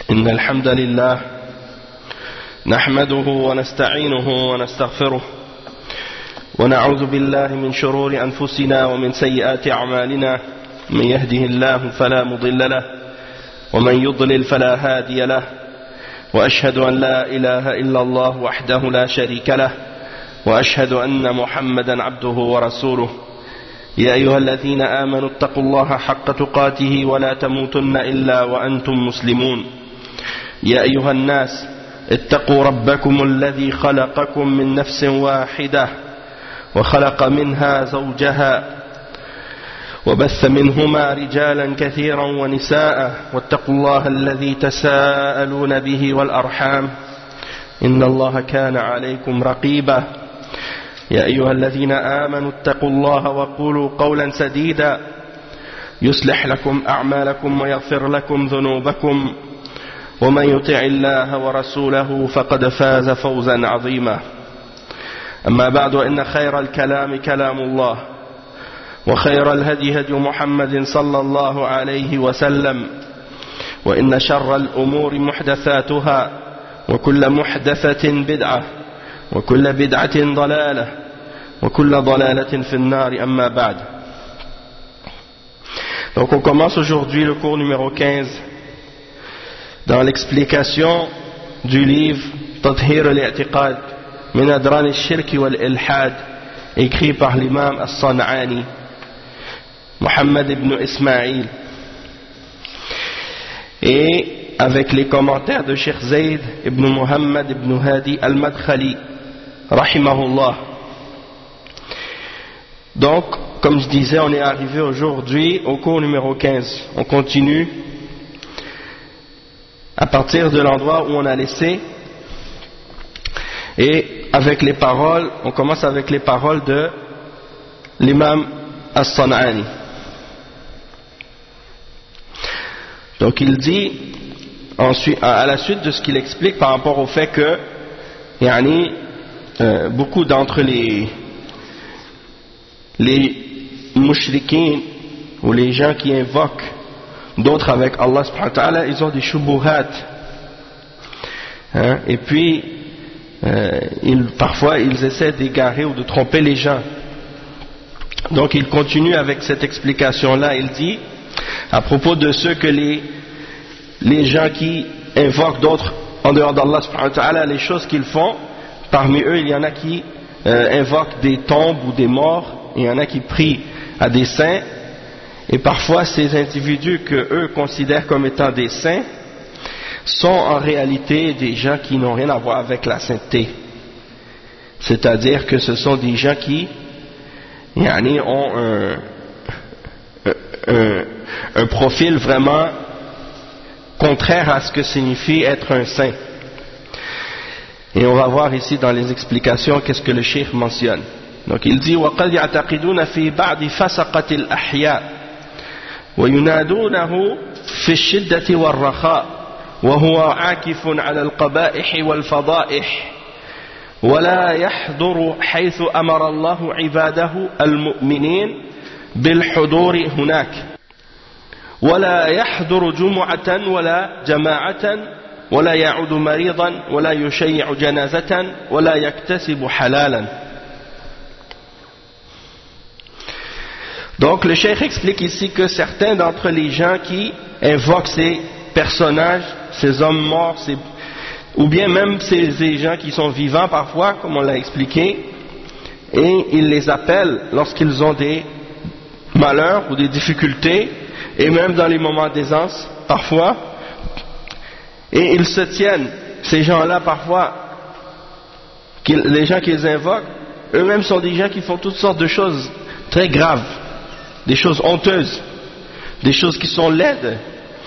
إن الحمد لله نحمده ونستعينه ونستغفره ونعوذ بالله من شرور أنفسنا ومن سيئات أعمالنا من يهده الله فلا مضل له ومن يضلل فلا هادي له وأشهد أن لا إله إلا الله وحده لا شريك له وأشهد أن محمدا عبده ورسوله يا أيها الذين آمنوا اتقوا الله حق تقاته ولا تموتن إلا وأنتم مسلمون يا أيها الناس اتقوا ربكم الذي خلقكم من نفس واحدة وخلق منها زوجها وبث منهما رجالا كثيرا ونساء واتقوا الله الذي تساءلون به والأرحام إن الله كان عليكم رقيبا يا أيها الذين آمنوا اتقوا الله وقولوا قولا سديدا يصلح لكم أعمالكم ويغفر لكم ذنوبكم ومن يطع الله ورسوله فقد فاز فوزا عظيما أما بعد إن خير الكلام كلام الله وخير الهدي هدي محمد صلى الله عليه وسلم وإن شر الأمور محدثاتها وكل محدثة بدعة وكل بدعة ضلالة وكل ضلالة في النار أما بعد. Donc on commence aujourd'hui le cours numéro 15 dans l'explication du livre Tathhir al-i'tiqad min adran al-shirk wal-ilhad écrit par l'imam As-San'ani Muhammad ibn Ismail et avec les commentaires de Cheikh Zayd ibn Muhammad ibn Hadi al-Madkhali rahimahullah. Donc, comme je disais, on est arrivé aujourd'hui au cours numéro 15. On continue à partir de l'endroit où on a laissé. Et avec les paroles, on commence avec les paroles de l'imam As-San'ani. Donc il dit, ensuite, à la suite de ce qu'il explique par rapport au fait que beaucoup d'entre les mushrikins ou les gens qui invoquent d'autres avec Allah subhanahu wa ta'ala, ils ont des shubuhat, et puis parfois ils essaient d'égarer ou de tromper les gens. Donc il continue avec cette explication là. Il dit à propos de ceux que les gens qui invoquent d'autres en dehors d'Allah subhanahu wa ta'ala, les choses qu'ils font, parmi eux il y en a qui invoquent des tombes ou des morts, et il y en a qui prient à des saints, et parfois ces individus que eux considèrent comme étant des saints sont en réalité des gens qui n'ont rien à voir avec la sainteté, c'est-à-dire que ce sont des gens qui ont un profil vraiment contraire à ce que signifie être un saint. Et on va voir ici dans les explications qu'est-ce que le cheikh mentionne. Donc il dit وَقَدْ يَعْتَقِدُونَ فِي بَعْضِ فَسَقَةِ الْأَحْيَاءِ وَيُنَادُونَهُ فِي الشِّدَّةِ وَالرَّخَاءِ وَهُوَ عَاكِفٌ عَلَى الْقَبَائِحِ وَالْفَضَائِحِ وَلَا يَحْضُرُ حَيْثُ أَمَرَ اللَّهُ عِبَادَهُ الْمُؤْمِنِينَ بِالْحُضُورِ هُنَاكَ ولا يحضر جمعة ولا جماعة ولا يعود مريضا ولا يشيع جنازة ولا يكتسب حلالا. Donc le cheikh explique ici que certains d'entre les gens qui invoquent ces personnages, ces hommes morts, ou bien même ces gens qui sont vivants parfois, comme on l'a expliqué, et ils les appellent lorsqu'ils ont des malheurs ou des difficultés, et même dans les moments d'aisance, parfois, et ils se tiennent, ces gens-là parfois, les gens qu'ils invoquent, eux-mêmes sont des gens qui font toutes sortes de choses très graves, des choses honteuses, des choses qui sont laides,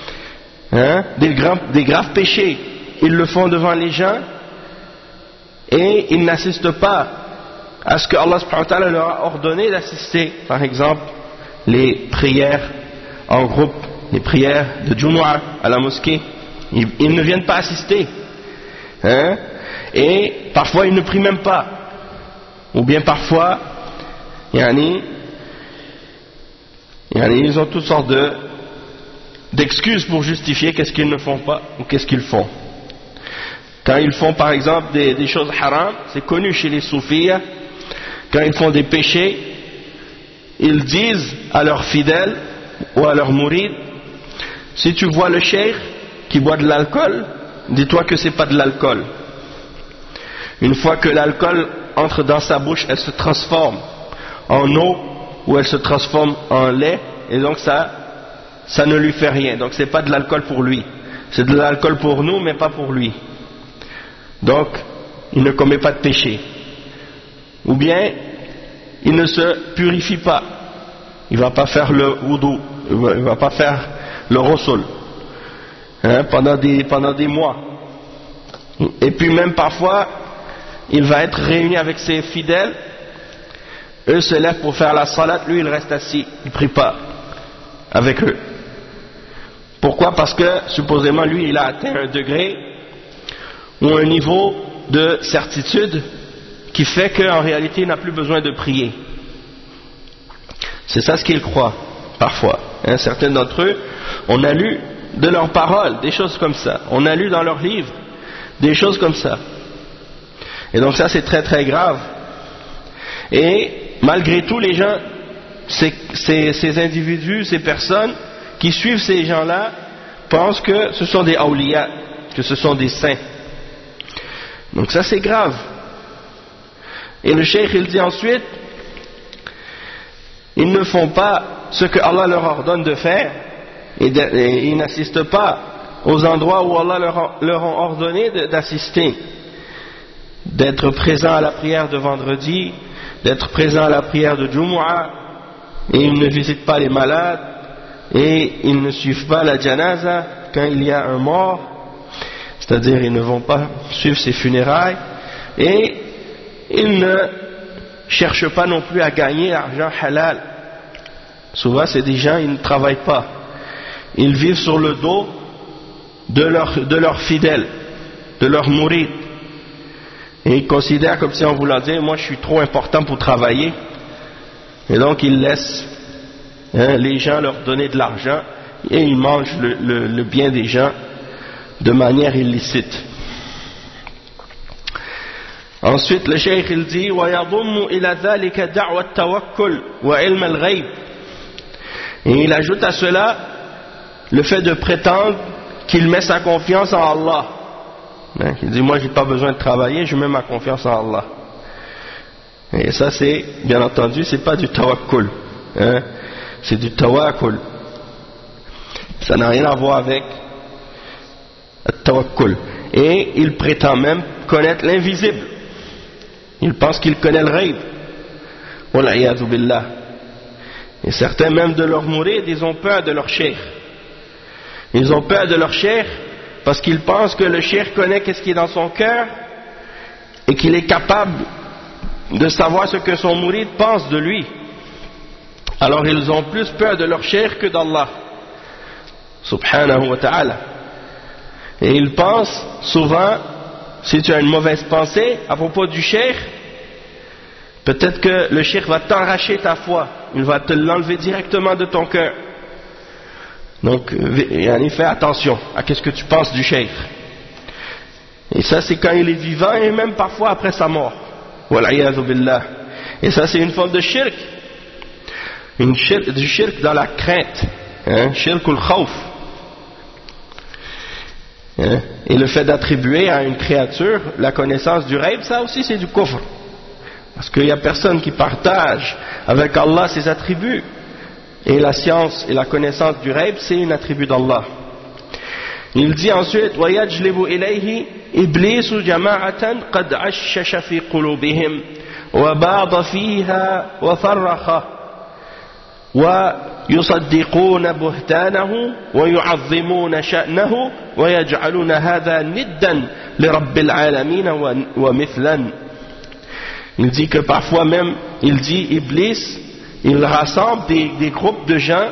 des graves péchés. Ils le font devant les gens, et ils n'assistent pas à ce que Allah subhanahu wa ta'ala leur a ordonné d'assister, par exemple, les prières en groupe, les prières de Jumu'ah à la mosquée, ils ne viennent pas assister, et parfois ils ne prient même pas, ou bien parfois ils ont toutes sortes d'excuses pour justifier qu'est-ce qu'ils ne font pas ou qu'est-ce qu'ils font. Quand ils font par exemple des choses haram, c'est connu chez les soufis, quand ils font des péchés, ils disent à leurs fidèles ou à leurs mourides, si tu vois le cheikh qui boit de l'alcool, dis-toi que c'est pas de l'alcool. Une fois que l'alcool entre dans sa bouche, elle se transforme en eau ou elle se transforme en lait, et donc ça ne lui fait rien. Donc c'est pas de l'alcool pour lui, c'est de l'alcool pour nous mais pas pour lui. Donc il ne commet pas de péché. Ou bien il ne se purifie pas, il va pas faire le wudu, il va pas faire le rosul pendant des mois. Et puis même parfois il va être réuni avec ses fidèles, eux se lèvent pour faire la salat, lui il reste assis, il prie pas avec eux. Pourquoi? Parce que supposément lui il a atteint un degré ou un niveau de certitude qui fait qu'en réalité il n'a plus besoin de prier. C'est ça ce qu'ils croient parfois. Certains d'entre eux, on a lu de leurs paroles des choses comme ça, on a lu dans leurs livres des choses comme ça. Et donc ça c'est très très grave. Et malgré tout les gens, ces individus, ces personnes qui suivent ces gens-là pensent que ce sont des awliya, que ce sont des saints. Donc ça c'est grave. Et le cheikh il dit ensuite, ils ne font pas ce que Allah leur ordonne de faire et ils n'assistent pas aux endroits où Allah leur a ordonné d'assister, d'être présents à la prière de vendredi, d'être présents à la prière de Jumu'ah, et ils ne visitent pas les malades et ils ne suivent pas la janaza quand il y a un mort, c'est-à-dire ils ne vont pas suivre ses funérailles, et ils ne cherchent pas non plus à gagner l'argent halal. Souvent c'est des gens, ils ne travaillent pas, ils vivent sur le dos de leurs fidèles, de leurs mourides, et ils considèrent comme si on voulait dire moi je suis trop important pour travailler, et donc ils laissent les gens leur donner de l'argent et ils mangent le bien des gens de manière illicite. Ensuite le cheikh il dit وَيَضُمُّ إِلَى ذَلِكَ دَعْوَ التَّوَكُّلِ وَعِلْمَ الْغَيْبِ, et il ajoute à cela le fait de prétendre qu'il met sa confiance en Allah. Il dit moi j'ai pas besoin de travailler, je mets ma confiance en Allah. Et ça c'est, bien entendu, c'est pas du tawakkul, c'est du tawakkul. Ça n'a rien à voir avec le tawakkul. Et il prétend même connaître l'invisible. Il pense qu'il connaît le ghaib. Wal'iyadhu billah. Et certains même de leurs mourides, ils ont peur de leur cheikh. Ils ont peur de leur cheikh parce qu'ils pensent que le cheikh connaît qu'est-ce qui est dans son cœur et qu'il est capable de savoir ce que son mouride pense de lui. Alors ils ont plus peur de leur cheikh que d'Allah subhanahu wa ta'ala. Et ils pensent souvent, si tu as une mauvaise pensée à propos du cheikh, peut-être que le cheikh va t'arracher ta foi, il va te l'enlever directement de ton cœur. Donc, fais attention à ce que tu penses du cheikh. Et ça, c'est quand il est vivant et même parfois après sa mort. Wal'iyadhu billah. Et ça, c'est une forme de shirk. Du shirk dans la crainte. Shirkul khawf. Et le fait d'attribuer à une créature la connaissance du ghaib, ça aussi, c'est du kufr. Parce qu'il n'y a personne qui partage avec Allah ses attributs. Et la science et la connaissance du ghaib, c'est un attribut d'Allah. Il dit ensuite وَيَجْلِبُ إِلَيْهِ إِبْلِيسُ جَمَاعَةً قَدْ عَشَّشَ فِي قُلُوبِهِمْ وَبَاضَ فِيهَا وَفَرَّخَ وَيُصَدِّقُونَ بُهْتَانَهُ وَيُعَظِّمُونَ شَأْنَهُ وَيَجْعَلُونَ هَذَا نِدًّا لِرَبِّ الْعَالَمِينَ وَمِثْلًا. Il dit que parfois même, il dit Iblis, il rassemble des groupes de gens,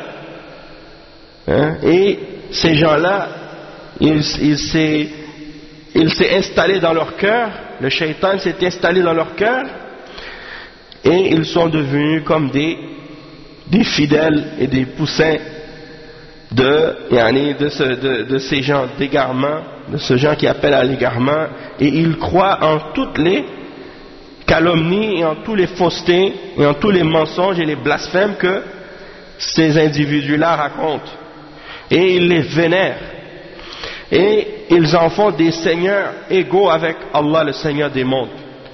et ces gens-là, il s'est installé dans leur cœur, le shaitan s'est installé dans leur cœur, et ils sont devenus comme des fidèles et des poussins de ces gens d'égarement, de ce gens qui appellent à l'égarement, et ils croient en toutes les calomnies et en tous les faussetés et en tous les mensonges et les blasphèmes que ces individus-là racontent, et ils les vénèrent, et ils en font des seigneurs égaux avec Allah, le Seigneur des mondes.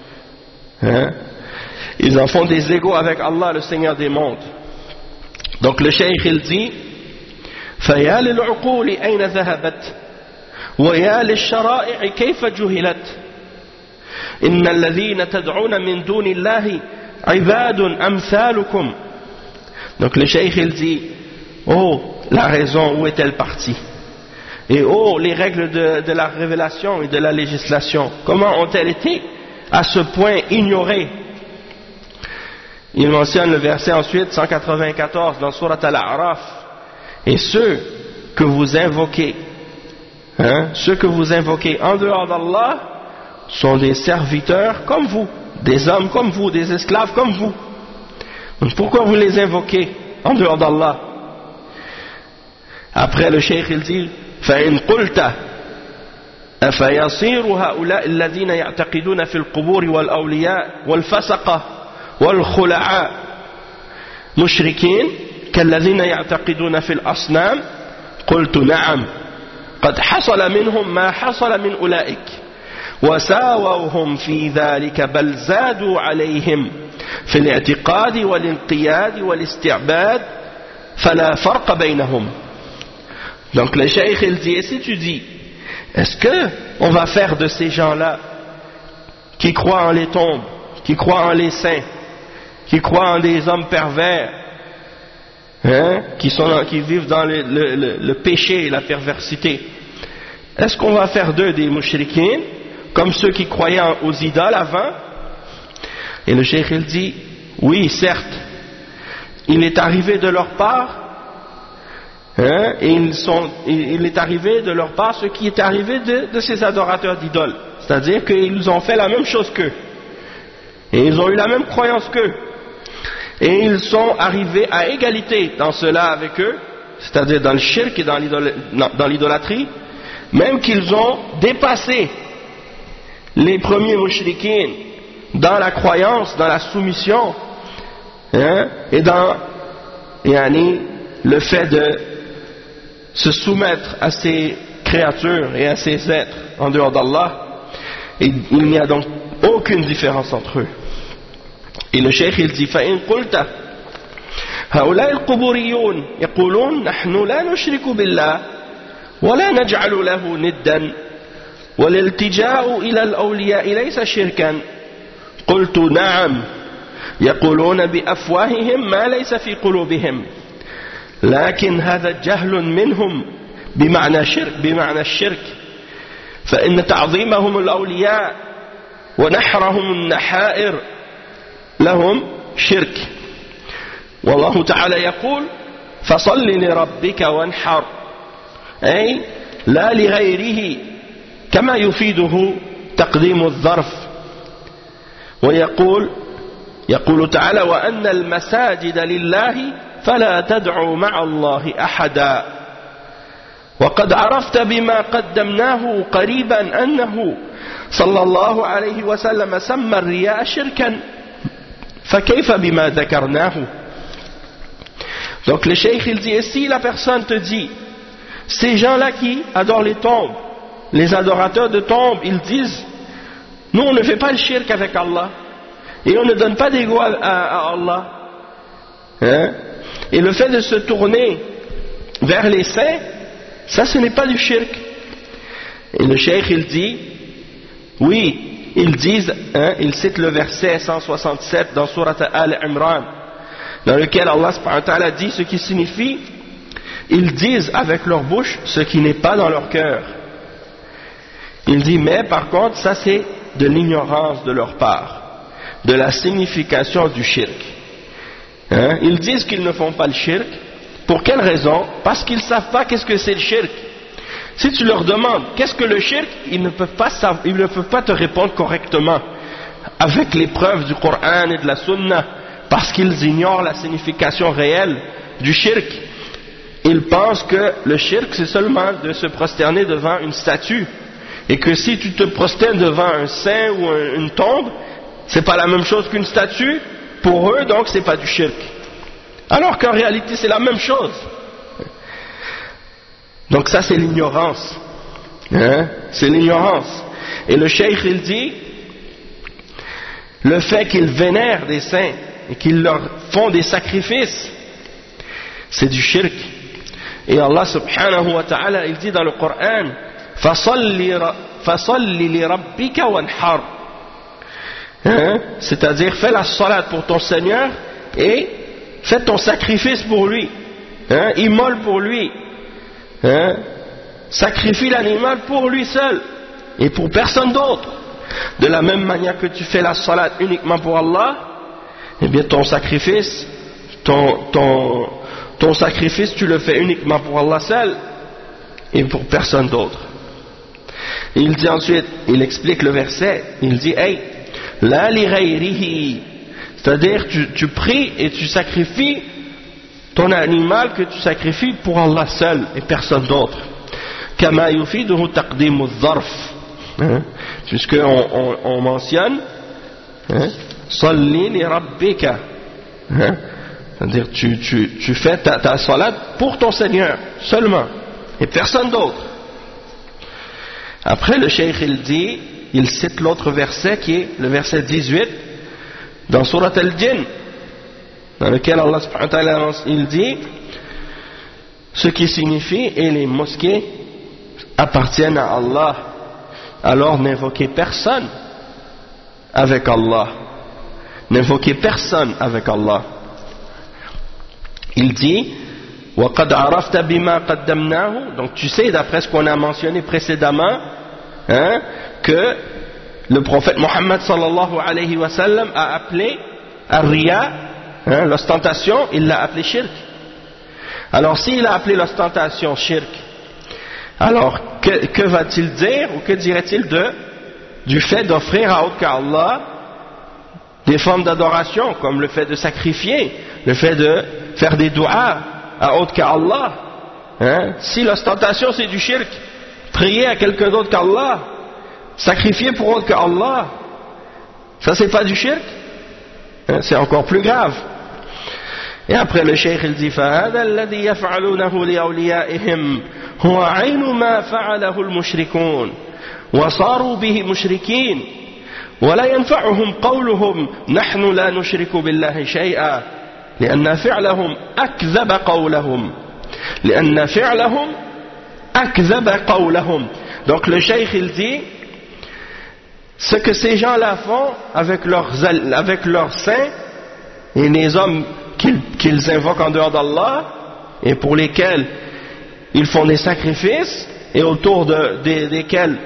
Ils en font des égaux avec Allah, le Seigneur des mondes. Donc le cheikh il dit فيا للعقول أين ذهبت ويا للشرائع كيف جهلت إن الذين تدعون من دون الله عباد أمثالكم. Donc le cheikh il dit, oh la raison, où est-elle partie, et oh les règles de la révélation et de la législation, comment ont-elles été à ce point ignorées. Il mentionne le verset ensuite 194 dans Surat Al-A'raf, et ceux que vous invoquez en dehors d'Allah sont des serviteurs comme vous, des hommes comme vous, des esclaves comme vous. Donc pourquoi vous les invoquez en dehors d'Allah? Après le cheikh il dit فَإِنْ قُلْتَ أَفَيَصِيرُ هَؤُلَاءِ الَّذِينَ يَعْتَقِدُونَ فِي الْقُبُورِ وَالْأَوْلِيَاءِ وَالْفَسَقَةِ والخلعاء مشركين كالذين يعتقدون في الأصنام قلت نعم قد حصل منهم ما حصل من أولئك وساووهم في ذلك بل زادوا عليهم في الاعتقاد والانقياد والاستعباد فلا فرق بينهم. Donc le cheikh il dit, et si tu dis, est-ce que on va faire de ces gens-là qui croient en les tombes, qui croient en les saints, qui croient en des hommes pervers, qui vivent dans le péché et la perversité, est-ce qu'on va faire d'eux des mouchriquins comme ceux qui croyaient aux idoles avant? Et le cheikh il dit, oui certes, il est arrivé de leur part, et il est arrivé de leur part ce qui est arrivé de ces adorateurs d'idoles, c'est-à-dire qu'ils ont fait la même chose qu'eux, et ils ont eu la même croyance qu'eux, et ils sont arrivés à égalité dans cela avec eux, c'est-à-dire dans le shirk et dans l'idolâtrie, même qu'ils ont dépassé les premiers mouchriquins dans la croyance, dans la soumission, et dans le fait de se soumettre à ces créatures et à ces êtres en dehors d'Allah. Et il n'y a donc aucune différence entre eux. Et le cheikh il dit فإن قلت هؤلاء القبوريون يقولون نحن لا نشرك بالله ولا نجعل له ندا والالتجاء إلى الأولياء ليس شركا قلت نعم يقولون بأفواههم ما ليس في قلوبهم لكن هذا جهل منهم بمعنى الشرك فإن تعظيمهم الأولياء ونحرهم النحائر لهم شرك والله تعالى يقول فصل لربك وانحر أي لا لغيره كما يفيده تقديم الظرف يقول تعالى وأن المساجد لله فلا تدعوا مع الله أحدا وقد عرفت بما قدمناه قريبا أنه صلى الله عليه وسلم سمى الرياء شركا فكيف بما ذكرناه. Donc le cheikh il dit, et si la personne te dit, ces gens-là qui adorent les tombes, les adorateurs de tombes, ils disent, nous on ne fait pas le shirk avec Allah, et on ne donne pas d'ego à Allah, et le fait de se tourner vers les saints, ça ce n'est pas du shirk. Et le cheikh il dit, oui, ils disent, ils citent le verset 167 dans Surat Al-Imran, dans lequel Allah subhanahu wa ta'ala dit ce qui signifie, ils disent avec leur bouche ce qui n'est pas dans leur cœur. Il dit, mais par contre, ça c'est de l'ignorance de leur part, de la signification du shirk. Ils disent qu'ils ne font pas le shirk. Pour quelle raison? Parce qu'ils ne savent pas qu'est-ce que c'est le shirk. Si tu leur demandes qu'est-ce que le shirk, ils ne peuvent pas te répondre correctement avec les preuves du Coran et de la Sunna, parce qu'ils ignorent la signification réelle du shirk. ils pensent que le shirk c'est seulement de se prosterner devant une statue, et que si tu te prosternes devant un saint ou une tombe, c'est pas la même chose qu'une statue, pour eux donc c'est pas du shirk. Alors qu'en réalité c'est la même chose. Donc ça c'est l'ignorance, hein? C'est l'ignorance. Et le cheikh il dit, le fait qu'ils vénèrent des saints et qu'ils leur font des sacrifices, c'est du shirk. Et Allah subhanahu wa ta'ala il dit dans le Coran, fasalli li rabbika wanhar, hein? C'est-à-dire fais la salat pour ton Seigneur et fais ton sacrifice pour lui, hein? Immole pour lui, hein? Sacrifie l'animal pour lui seul et pour personne d'autre. De la même manière que tu fais la salat uniquement pour Allah, eh bien ton sacrifice tu le fais uniquement pour Allah seul et pour personne d'autre. Il dit ensuite, il explique le verset, il dit hey, la li ghayrihi, c'est-à-dire tu pries et tu sacrifies ton animal que tu sacrifies pour Allah seul et personne d'autre. Kama yufiduhu taqdimu dharf, puisque on mentionne salli li rabbika, c'est-à-dire tu fais ta salat pour ton Seigneur seulement et personne d'autre. Après le cheikh il dit, il cite l'autre verset qui est le verset 18 dans Surat Al-Jinn, dans lequel Allah subhanahu wa ta'ala il dit, ce qui signifie et les mosquées appartiennent à Allah, alors n'invoquez personne avec Allah, n'invoquez personne avec Allah. Il dit وَقَدْ عَرَفْتَ بِمَا قَدَّمْنَاهُ, donc tu sais d'après ce qu'on a mentionné précédemment, hein, que le prophète Mohammed sallallahu alayhi wa sallam a appelé ar-riya, hein, l'ostentation, il l'a appelé shirk. Alors s'il a appelé l'ostentation shirk, alors que va-t-il dire ou que dirait-il du fait d'offrir à autre qu'Allah des formes d'adoration, comme le fait de sacrifier, le fait de faire des du'as à autre qu'Allah, hein? Si l'ostentation c'est du shirk, prier à quelqu'un d'autre qu'Allah, sacrifier pour autre qu'Allah, ça c'est pas du shirk, hein? C'est encore plus grave. Et après le cheikh il dit فَهَذَا الَّذِي يَفْعَلُونَهُ لِأَوْلِيَائِهِمْ هُوَ عَيْنُ مَا فَعَلَهُ الْمُشْرِكُونَ وَصَارُوا بِهِ مُشْرِكِينَ وَلَا يَنْفَعُهُمْ قَوْلُهُمْ نَحْنُ لَا نُشْرِكُ بِاللَّهِ شَيْئًا لأن فعلهم أكذب قولهم لأن فعلهم أكذب قولهم. Donc le cheikh il dit, ce que ces gens-là font avec leurs saints et les hommes qu'ils invoquent en dehors d'Allah et pour lesquels ils font des sacrifices et autour desquels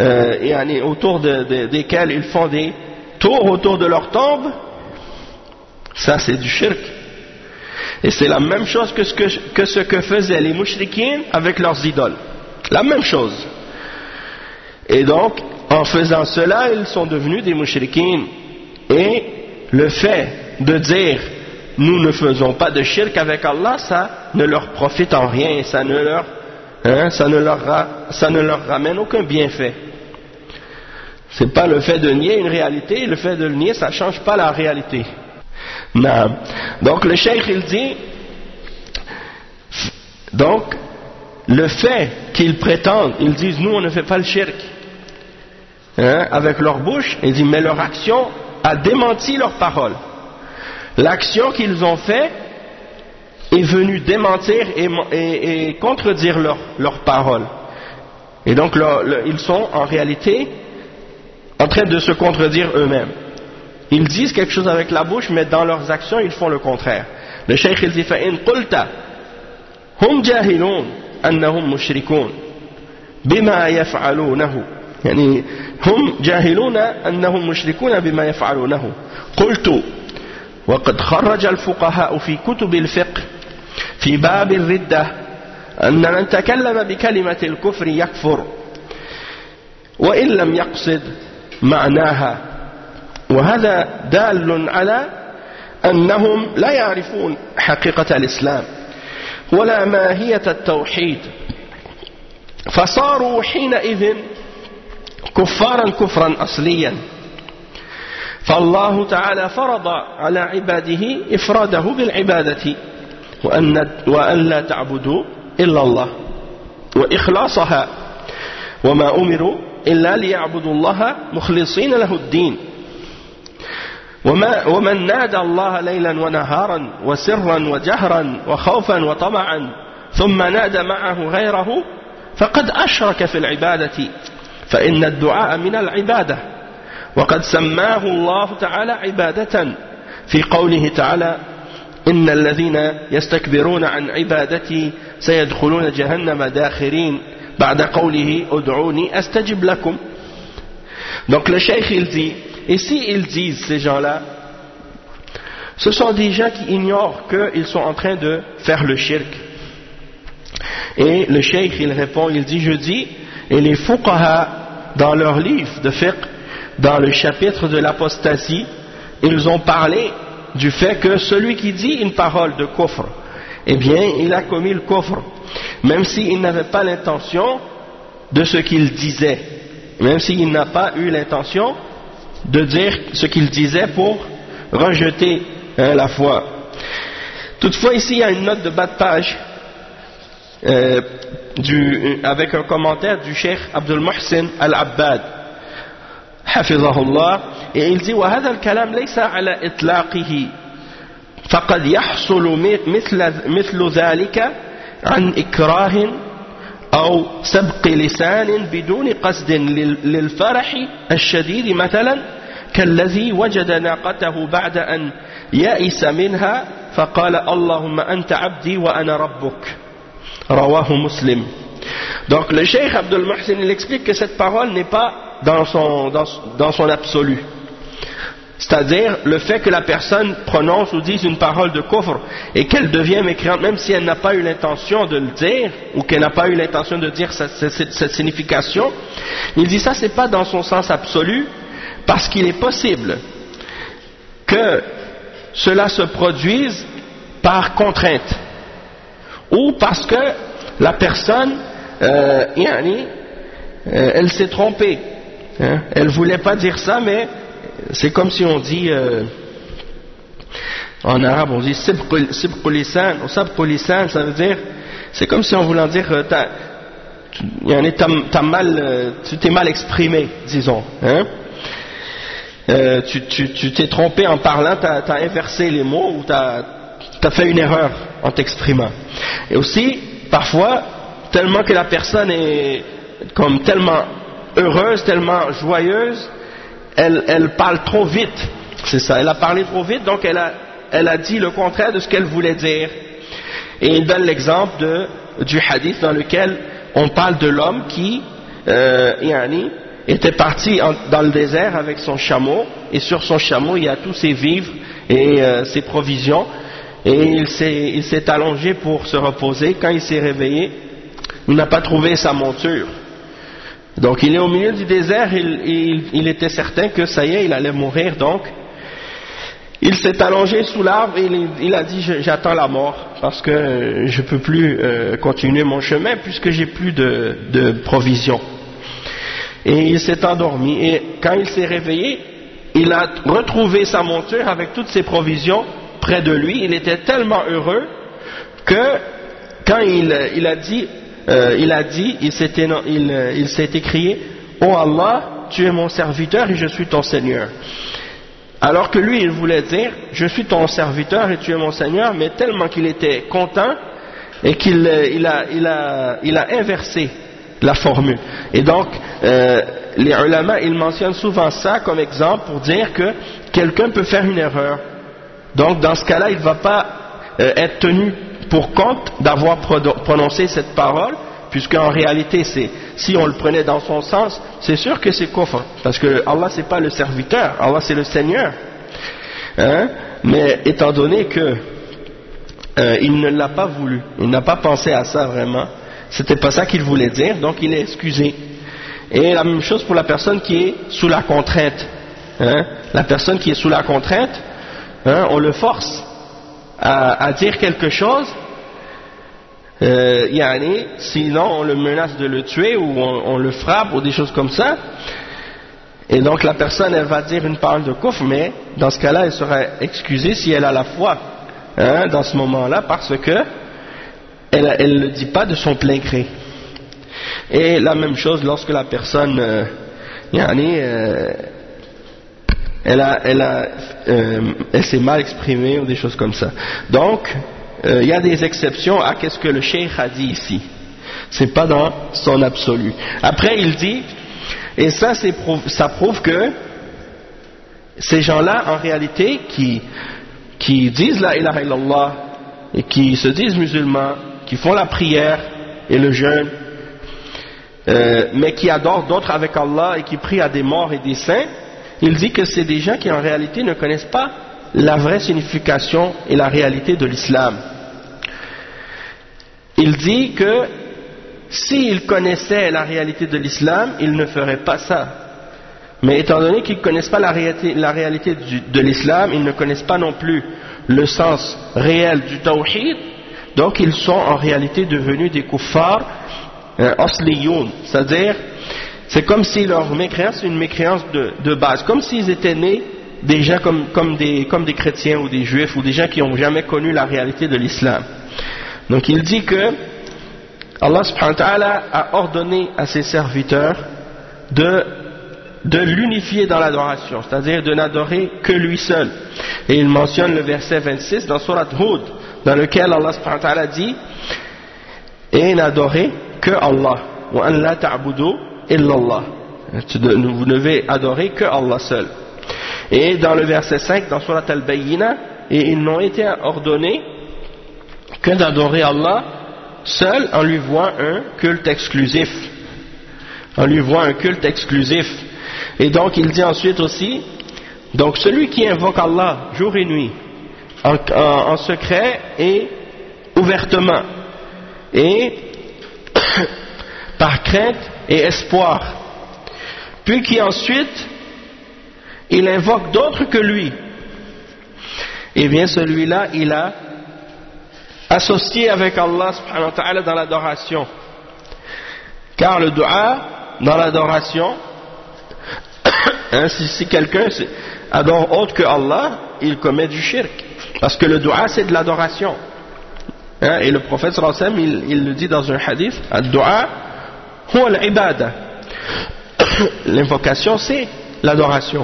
ils font des tours autour de leur tombe, ça c'est du shirk. Et c'est la même chose que ce que faisaient les mouchriquins avec leurs idoles. La même chose. Et donc, en faisant cela, ils sont devenus des mouchriquins. Et le fait de dire, nous ne faisons pas de shirk avec Allah, ça ne leur profite en rien, ça ne leur ramène aucun bienfait. C'est pas le fait de nier une réalité, le fait de le nier, ça ne change pas la réalité. Non. Donc le cheikh il dit, donc le fait qu'ils prétendent, ils disent nous on ne fait pas le shirk, hein, avec leur bouche, il dit mais leur action a démenti leur parole. L'action qu'ils ont fait est venue démentir et contredire leur parole. Et donc ils sont en réalité en train de se contredire eux-mêmes. Ils disent quelque chose avec la bouche, mais dans leurs actions, ils font le contraire. Le cheikh il dit فَإِنْ قُلْتَ هُمْ جَاهِلُونَ أَنَّهُمْ مُشْرِكُونَ بِمَا يَفْعَلُونَهُ يعني هم جاهلون أنهم مشركون بما يفعلونه. قلت وقد خرج الفقهاء في كتب الفقه في باب الردة أن من تكلم بكلمة الكفر يكفر وإن لم يقصد معناها، وهذا دال على أنهم لا يعرفون حقيقة الإسلام، ولا ماهية التوحيد فصاروا حينئذ كفارا كفرا أصليا فالله تعالى فرض على عباده إفراده بالعبادة وأن لا تعبدوا إلا الله وإخلاصها وما أمروا إلا ليعبدوا الله مخلصين له الدين ومن نادى الله ليلا ونهارا وسرا وجهرا وخوفا وطمعا ثم نادى معه غيره فقد أشرك في العبادة فإن الدعاء من العبادة وقد سماه الله تعالى عبادة في قوله تعالى إن الذين يستكبرون عن عبادتي سيدخلون جهنم داخرين بعد قوله ادعوني أستجب لكم. Donc le cheikh il dit, ici ils disent ces gens-là, ce sont des gens qui ignorent qu'ils sont en train de faire le shirk. Et le cheikh il répond, il dit, je dis, et les fuqaha dans leur livre de fiqh, dans le chapitre de l'apostasie, ils ont parlé du fait que celui qui dit une parole de kufr, eh bien il a commis le kufr, même s'il n'avait pas l'intention de ce qu'il disait, même s'il n'a pas eu l'intention de dire ce qu'il disait pour rejeter la foi. Toutefois ici il y a une note de bas de page avec un commentaire du cheikh Abdul Muhsin Al-Abbad حفظه الله et il dit وهذا الكلام ليس على إطلاقه فقد يحصل مثل ذلك عن إكراه أو سبق لسان بدون قصد للفرح الشديد مثلا كالذي وجد ناقته بعد أن يئس منها فقال اللهم أنت عبدي وأنا ربك رواه مسلم. Donc le cheikh Abdul Muhsin il explique que cette parole n'est pas dans son absolu, c'est-à-dire le fait que la personne prononce ou dise une parole de kufr et qu'elle devient mécréante même si elle n'a pas eu l'intention de le dire ou qu'elle n'a pas eu l'intention de dire cette signification, il dit ça c'est pas dans son sens absolu parce qu'il est possible que cela se produise par contrainte ou parce que la personne elle s'est trompée, elle voulait pas dire ça, mais c'est comme si on dit en arabe on dit sibqu lisan ou sabqu lisan, ça veut dire c'est comme si on voulait dire tu t'es mal exprimé, disons, tu t'es trompé en parlant, t'as inversé les mots ou t'as fait une erreur en t'exprimant. Et aussi parfois tellement que la personne est comme tellement heureuse, tellement joyeuse, elle parle trop vite, c'est ça, elle a parlé trop vite, donc elle a dit le contraire de ce qu'elle voulait dire. Et il donne l'exemple du hadith dans lequel on parle de l'homme qui était parti dans le désert avec son chameau, et sur son chameau il y a tous ses vivres et ses provisions, et il s'est allongé pour se reposer. Quand il s'est réveillé, il n'a pas trouvé sa monture. Donc il est au milieu du désert, il était certain que ça y est, il allait mourir, donc il s'est allongé sous l'arbre et il a dit j'attends la mort parce que je ne peux plus continuer mon chemin puisque j'ai plus de provisions. Et il s'est endormi, et quand il s'est réveillé, il a retrouvé sa monture avec toutes ses provisions près de lui. Il était tellement heureux que quand il s'est écrié oh Allah, tu es mon serviteur et je suis ton Seigneur. Alors que lui il voulait dire je suis ton serviteur et tu es mon Seigneur, mais tellement qu'il était content et qu'il a inversé la formule. Et donc les ulama ils mentionnent souvent ça comme exemple pour dire que quelqu'un peut faire une erreur. Donc dans ce cas-là il ne va pas être tenu pour compte d'avoir prononcé cette parole, puisqu'en réalité si on le prenait dans son sens, c'est sûr que c'est kufr, parce que Allah c'est pas le serviteur, Allah c'est le Seigneur, mais étant donné que il ne l'a pas voulu, il n'a pas pensé à ça vraiment, c'était pas ça qu'il voulait dire, donc il est excusé. Et la même chose pour la personne qui est sous la contrainte, la personne qui est sous la contrainte, on le force à dire quelque chose sinon on le menace de le tuer ou on le frappe ou des choses comme ça. Et donc la personne elle va dire une parole de kufr, mais dans ce cas-là elle sera excusée si elle a la foi dans ce moment-là, parce que elle ne le dit pas de son plein gré. Et la même chose lorsque la personne elle s'est mal exprimée ou des choses comme ça. Donc il y a des exceptions à qu'est-ce que le cheikh a dit ici. C'est pas dans son absolu. Après il dit, et ça prouve que ces gens-là en réalité qui disent la ilaha illallah et qui se disent musulmans, qui font la prière et le jeûne, mais qui adorent d'autres avec Allah et qui prient à des morts et des saints, il dit que c'est des gens qui en réalité ne connaissent pas la vraie signification et la réalité de l'islam. Il dit que s'ils connaissaient la réalité de l'islam, ils ne feraient pas ça. Mais étant donné qu'ils ne connaissent pas la réalité de l'islam, ils ne connaissent pas non plus le sens réel du tawhid, donc ils sont en réalité devenus des kuffars asliyoun, c'est-à-dire c'est comme si leur mécréance c'est une mécréance de base, comme s'ils étaient nés des gens comme des chrétiens ou des juifs ou des gens qui n'ont jamais connu la réalité de l'islam. Donc il dit que Allah subhanahu wa ta'ala a ordonné à ses serviteurs de l'unifier dans l'adoration, c'est-à-dire de n'adorer que lui seul. Et il mentionne le verset 26 dans Surat Hud, dans lequel Allah subhanahu wa ta'ala dit et n'adorez que Allah, wa an la ta'budu illa Allah. Vous ne devez adorer que Allah seul. Et dans le verset 5 dans Surat Al-Bayyina, et ils n'ont été ordonnés que d'adorer Allah seul en lui vouant un culte exclusif. En lui vouant un culte exclusif. Et donc il dit ensuite aussi, donc celui qui invoque Allah jour et nuit, en secret et ouvertement, et par crainte et espoir, puis qui ensuite il invoque d'autres que lui, et bien celui-là il a associé avec Allah subhanahu wa ta'ala dans l'adoration, car le dua dans l'adoration, si quelqu'un adore autre que Allah, il commet du shirk, parce que le dua c'est de l'adoration, et le prophète sallallahu alayhi wa sallam il le dit dans un hadith, ad-dua huwa al-ibada, l'invocation c'est l'adoration.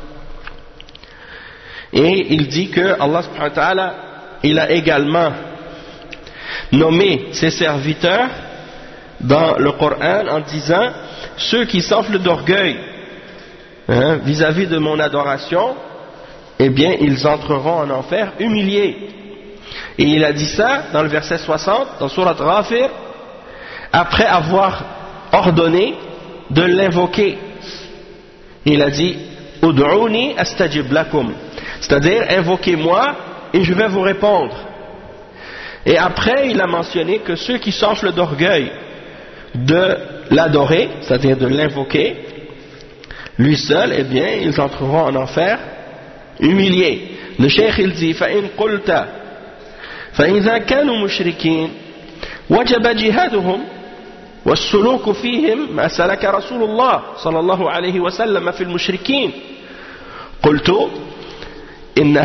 Et il dit que Allah subhanahu wa ta'ala il a également nommé ses serviteurs dans le Coran en disant ceux qui s'enflent d'orgueil vis-à-vis de mon adoration, eh bien ils entreront en enfer humiliés. Et il a dit ça dans le verset 60 dans Surat Ghafir, après avoir ordonné de l'invoquer. Il a dit ud'uni astajib lakum, c'est-à-dire invoquez-moi et je vais vous répondre. Et après il a mentionné que ceux qui s'enflent d'orgueil de l'adorer, c'est-à-dire de l'invoquer lui seul, eh bien ils entreront en enfer humiliés. Le cheikh il dit فَإِنْ قُلْتَ فَإِذَا كَانُوا مُشْرِكِينَ وَجَبَ جِهَادُهُمْ والسلوك فيهم ما سلك رسول الله صلى الله عليه وسلم في المشركين قلت إن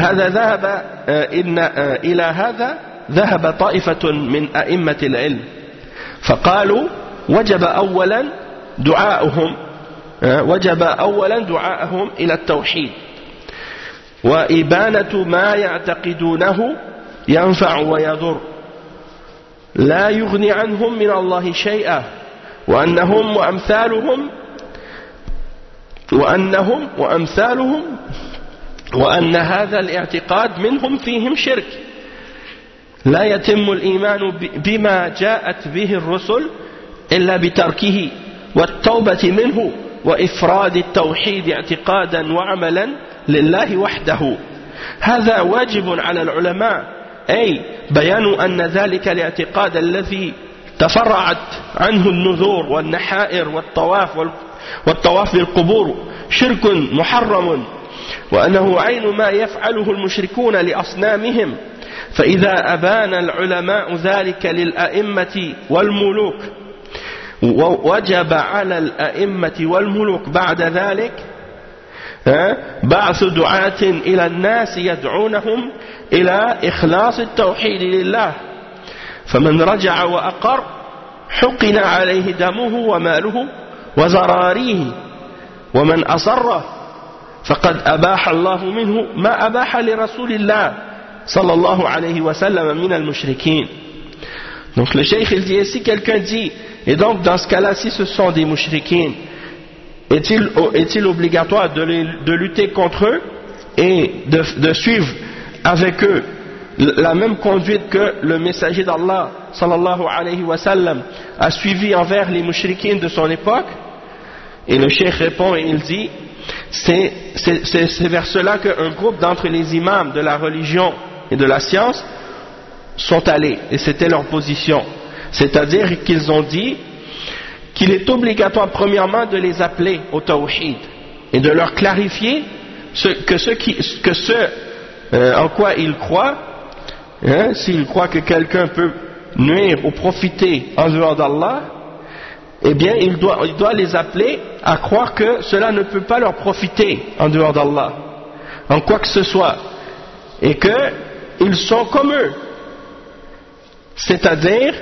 إلى هذا ذهب طائفة من أئمة العلم فقالوا وجب أولا دعاءهم إلى التوحيد وإبانة ما يعتقدونه ينفع ويضر لا يغني عنهم من الله شيئا وأنهم وأمثالهم وأن هذا الاعتقاد منهم فيهم شرك لا يتم الإيمان بما جاءت به الرسل إلا بتركه والتوبة منه وإفراد التوحيد اعتقادا وعملا لله وحده هذا واجب على العلماء أي بيان أن ذلك الاعتقاد الذي تفرعت عنه النذور والنحائر والطواف بالقبور شرك محرم وأنه عين ما يفعله المشركون لأصنامهم فإذا أبان العلماء ذلك للأئمة والملوك وجب على الأئمة والملوك بعد ذلك بعث دعاة إلى الناس يدعونهم إلى إخلاص التوحيد لله فمن رجع وأقر حقن عليه دمه وماله وزراريه ومن أصر فقد أباح الله منه ما أباح لرسول الله صلى الله عليه وسلم من المشركين. Donc le cheikh il dit, si quelqu'un dit, et donc dans ce cas-là, si ce sont des mushrikines, est-il obligatoire de lutter contre eux et de suivre avec eux la même conduite que le messager d'Allah sallallahu alayhi wa sallam a suivi envers les mushrikines de son époque? Et le cheikh répond et il dit, c'est vers cela qu'un groupe d'entre les imams de la religion et de la science sont allés, et c'était leur position, c'est-à-dire qu'ils ont dit qu'il est obligatoire premièrement de les appeler au tawhid et de leur clarifier ce en quoi ils croient, s'ils croient que quelqu'un peut nuire ou profiter en dehors d'Allah, eh bien il doit les appeler à croire que cela ne peut pas leur profiter en dehors d'Allah, en quoi que ce soit, et qu'ils sont comme eux, c'est-à-dire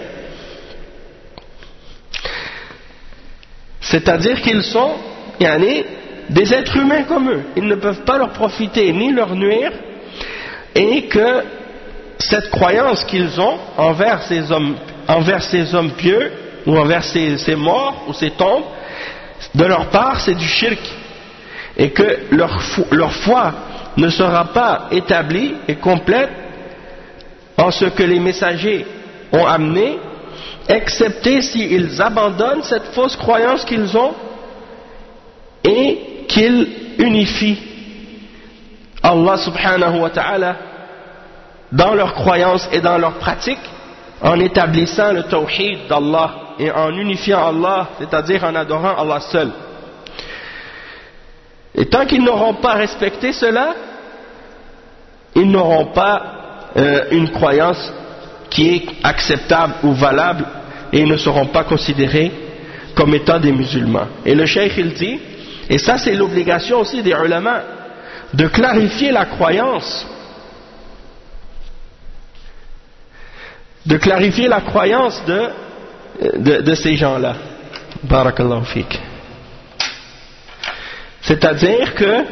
qu'ils sont des êtres humains comme eux, ils ne peuvent pas leur profiter ni leur nuire, et que cette croyance qu'ils ont envers ces hommes pieux ou envers ces morts ou ces tombes, de leur part c'est du shirk, et que leur foi ne sera pas établie et complète en ce que les messagers ont amené, excepté s'ils abandonnent cette fausse croyance qu'ils ont et qu'ils unifient Allah subhanahu wa ta'ala dans leur croyance et dans leur pratique, en établissant le tawhid d'Allah et en unifiant Allah, c'est-à-dire en adorant Allah seul. Et tant qu'ils n'auront pas respecté cela, ils n'auront pas une croyance qui est acceptable ou valable, et ils ne seront pas considérés comme étant des musulmans. Et le cheikh il dit, et ça c'est l'obligation aussi des ulama, de clarifier la croyance, de ces gens-là. Barakallahu fik. C'est-à-dire que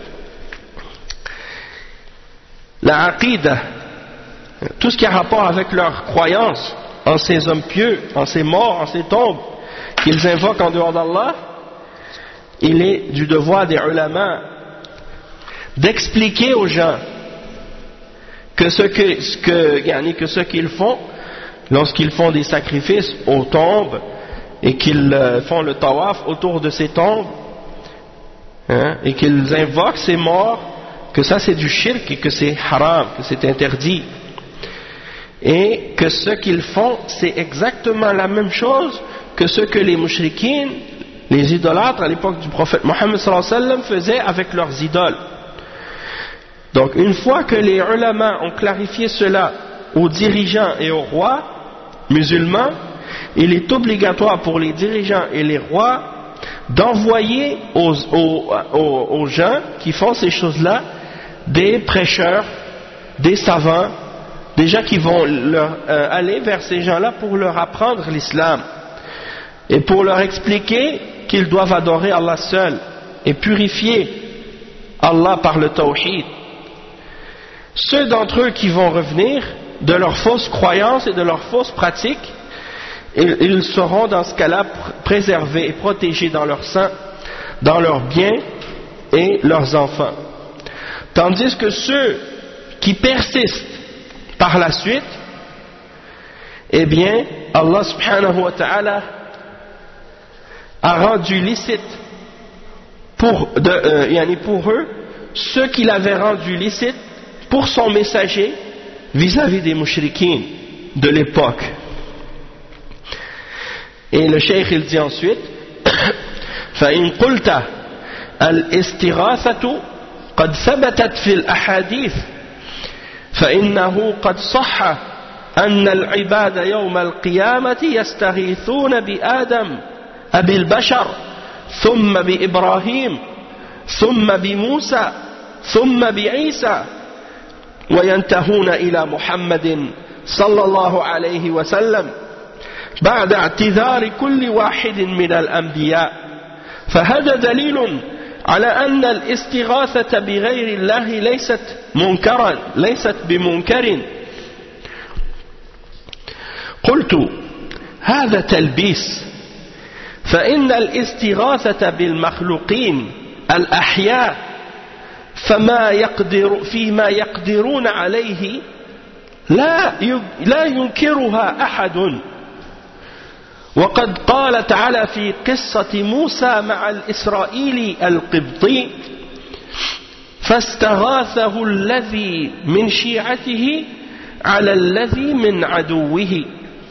la aqidah, tout ce qui a rapport avec leur croyance en ces hommes pieux, en ces morts, en ces tombes qu'ils invoquent en dehors d'Allah, il est du devoir des ulama d'expliquer aux gens que ce qu'ils font lorsqu'ils font des sacrifices aux tombes et qu'ils font le tawaf autour de ces tombes, et qu'ils invoquent ces morts, que ça c'est du shirk et que c'est haram, que c'est interdit, et que ce qu'ils font c'est exactement la même chose que ce que les mushrikines, les idolâtres à l'époque du prophète Mohammed sallallahu alayhi wa sallam faisaient avec leurs idoles. Donc une fois que les ulama ont clarifié cela aux dirigeants et aux rois musulmans, il est obligatoire pour les dirigeants et les rois d'envoyer aux gens qui font ces choses-là des prêcheurs, des savants, des gens qui vont aller vers ces gens-là pour leur apprendre l'islam et pour leur expliquer qu'ils doivent adorer Allah seul et purifier Allah par le tawhid. Ceux d'entre eux qui vont revenir de leurs fausses croyances et de leurs fausses pratiques, ils seront dans ce cas-là préservés et protégés dans leur sang, dans leurs biens et leurs enfants. Tandis que ceux qui persistent par la suite, eh bien, Allah subhanahu wa ta'ala a rendu licite pour eux ce qu'il avait rendu licite pour son messager vis-à-vis des mushrikines de l'époque. Et le cheikh il dit ensuite فإن قلت الاستغاثة قد ثبتت في الأحاديث فإنه قد صح أن العباد يوم القيامة يستغيثون بآدم أبي البشر ثم بإبراهيم ثم بموسى ثم بعيسى وينتهون إلى محمد صلى الله عليه وسلم بعد اعتذار كل واحد من الأنبياء فهذا دليل على أن الاستغاثة بغير الله ليست بمنكر. قلت هذا تلبيس، فإن الاستغاثة بالمخلوقين الأحياء فيما يقدرون عليه لا ينكرها أحد. وقد قال تعالى في قصة موسى مع الإسرائيلي القبطي فاستغاثه الذي من شيعته على الذي من عدوه.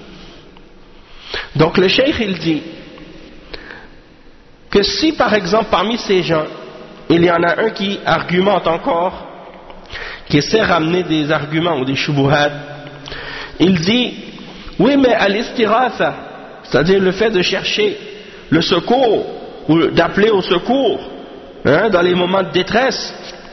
Donc le cheikh il dit que si par exemple parmi ces gens il y en a un qui argumente encore, qui essaie de ramener des arguments ou des shubuhat, il dit oui mais al-istighatha, c'est-à-dire le fait de chercher le secours ou d'appeler au secours dans les moments de détresse,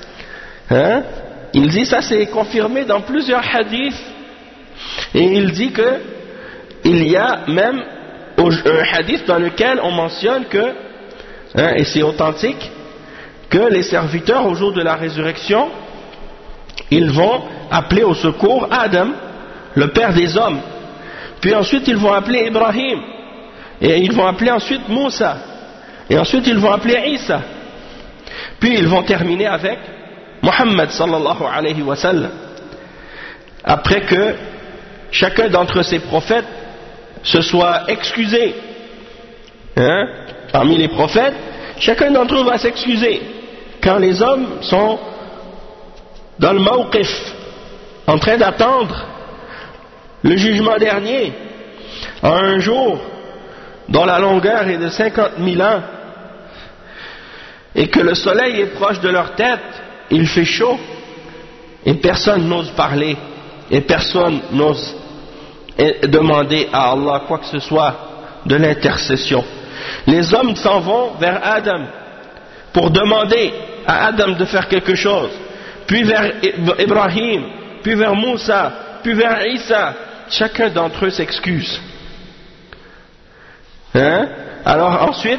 il dit ça c'est confirmé dans plusieurs hadiths, et il dit que il y a même un hadith dans lequel on mentionne que, et c'est authentique, que les serviteurs au jour de la résurrection ils vont appeler au secours Adam, le père des hommes, puis ensuite ils vont appeler Ibrahim, et ils vont appeler ensuite Moussa, et ensuite ils vont appeler Isa, puis ils vont terminer avec Muhammad sallallahu alayhi wa sallam, après que chacun d'entre ces prophètes se soit excusé. Parmi les prophètes, chacun d'entre eux va s'excuser quand les hommes sont dans le mawqif, en train d'attendre le jugement dernier, à un jour dont la longueur est de 50 000 ans, et que le soleil est proche de leur tête, il fait chaud, et personne n'ose parler, et personne n'ose demander à Allah quoi que ce soit de l'intercession. Les hommes s'en vont vers Adam pour demander à Adam de faire quelque chose, puis vers Ibrahim, puis vers Moussa, puis vers Isa. Chacun d'entre eux s'excuse. Alors ensuite,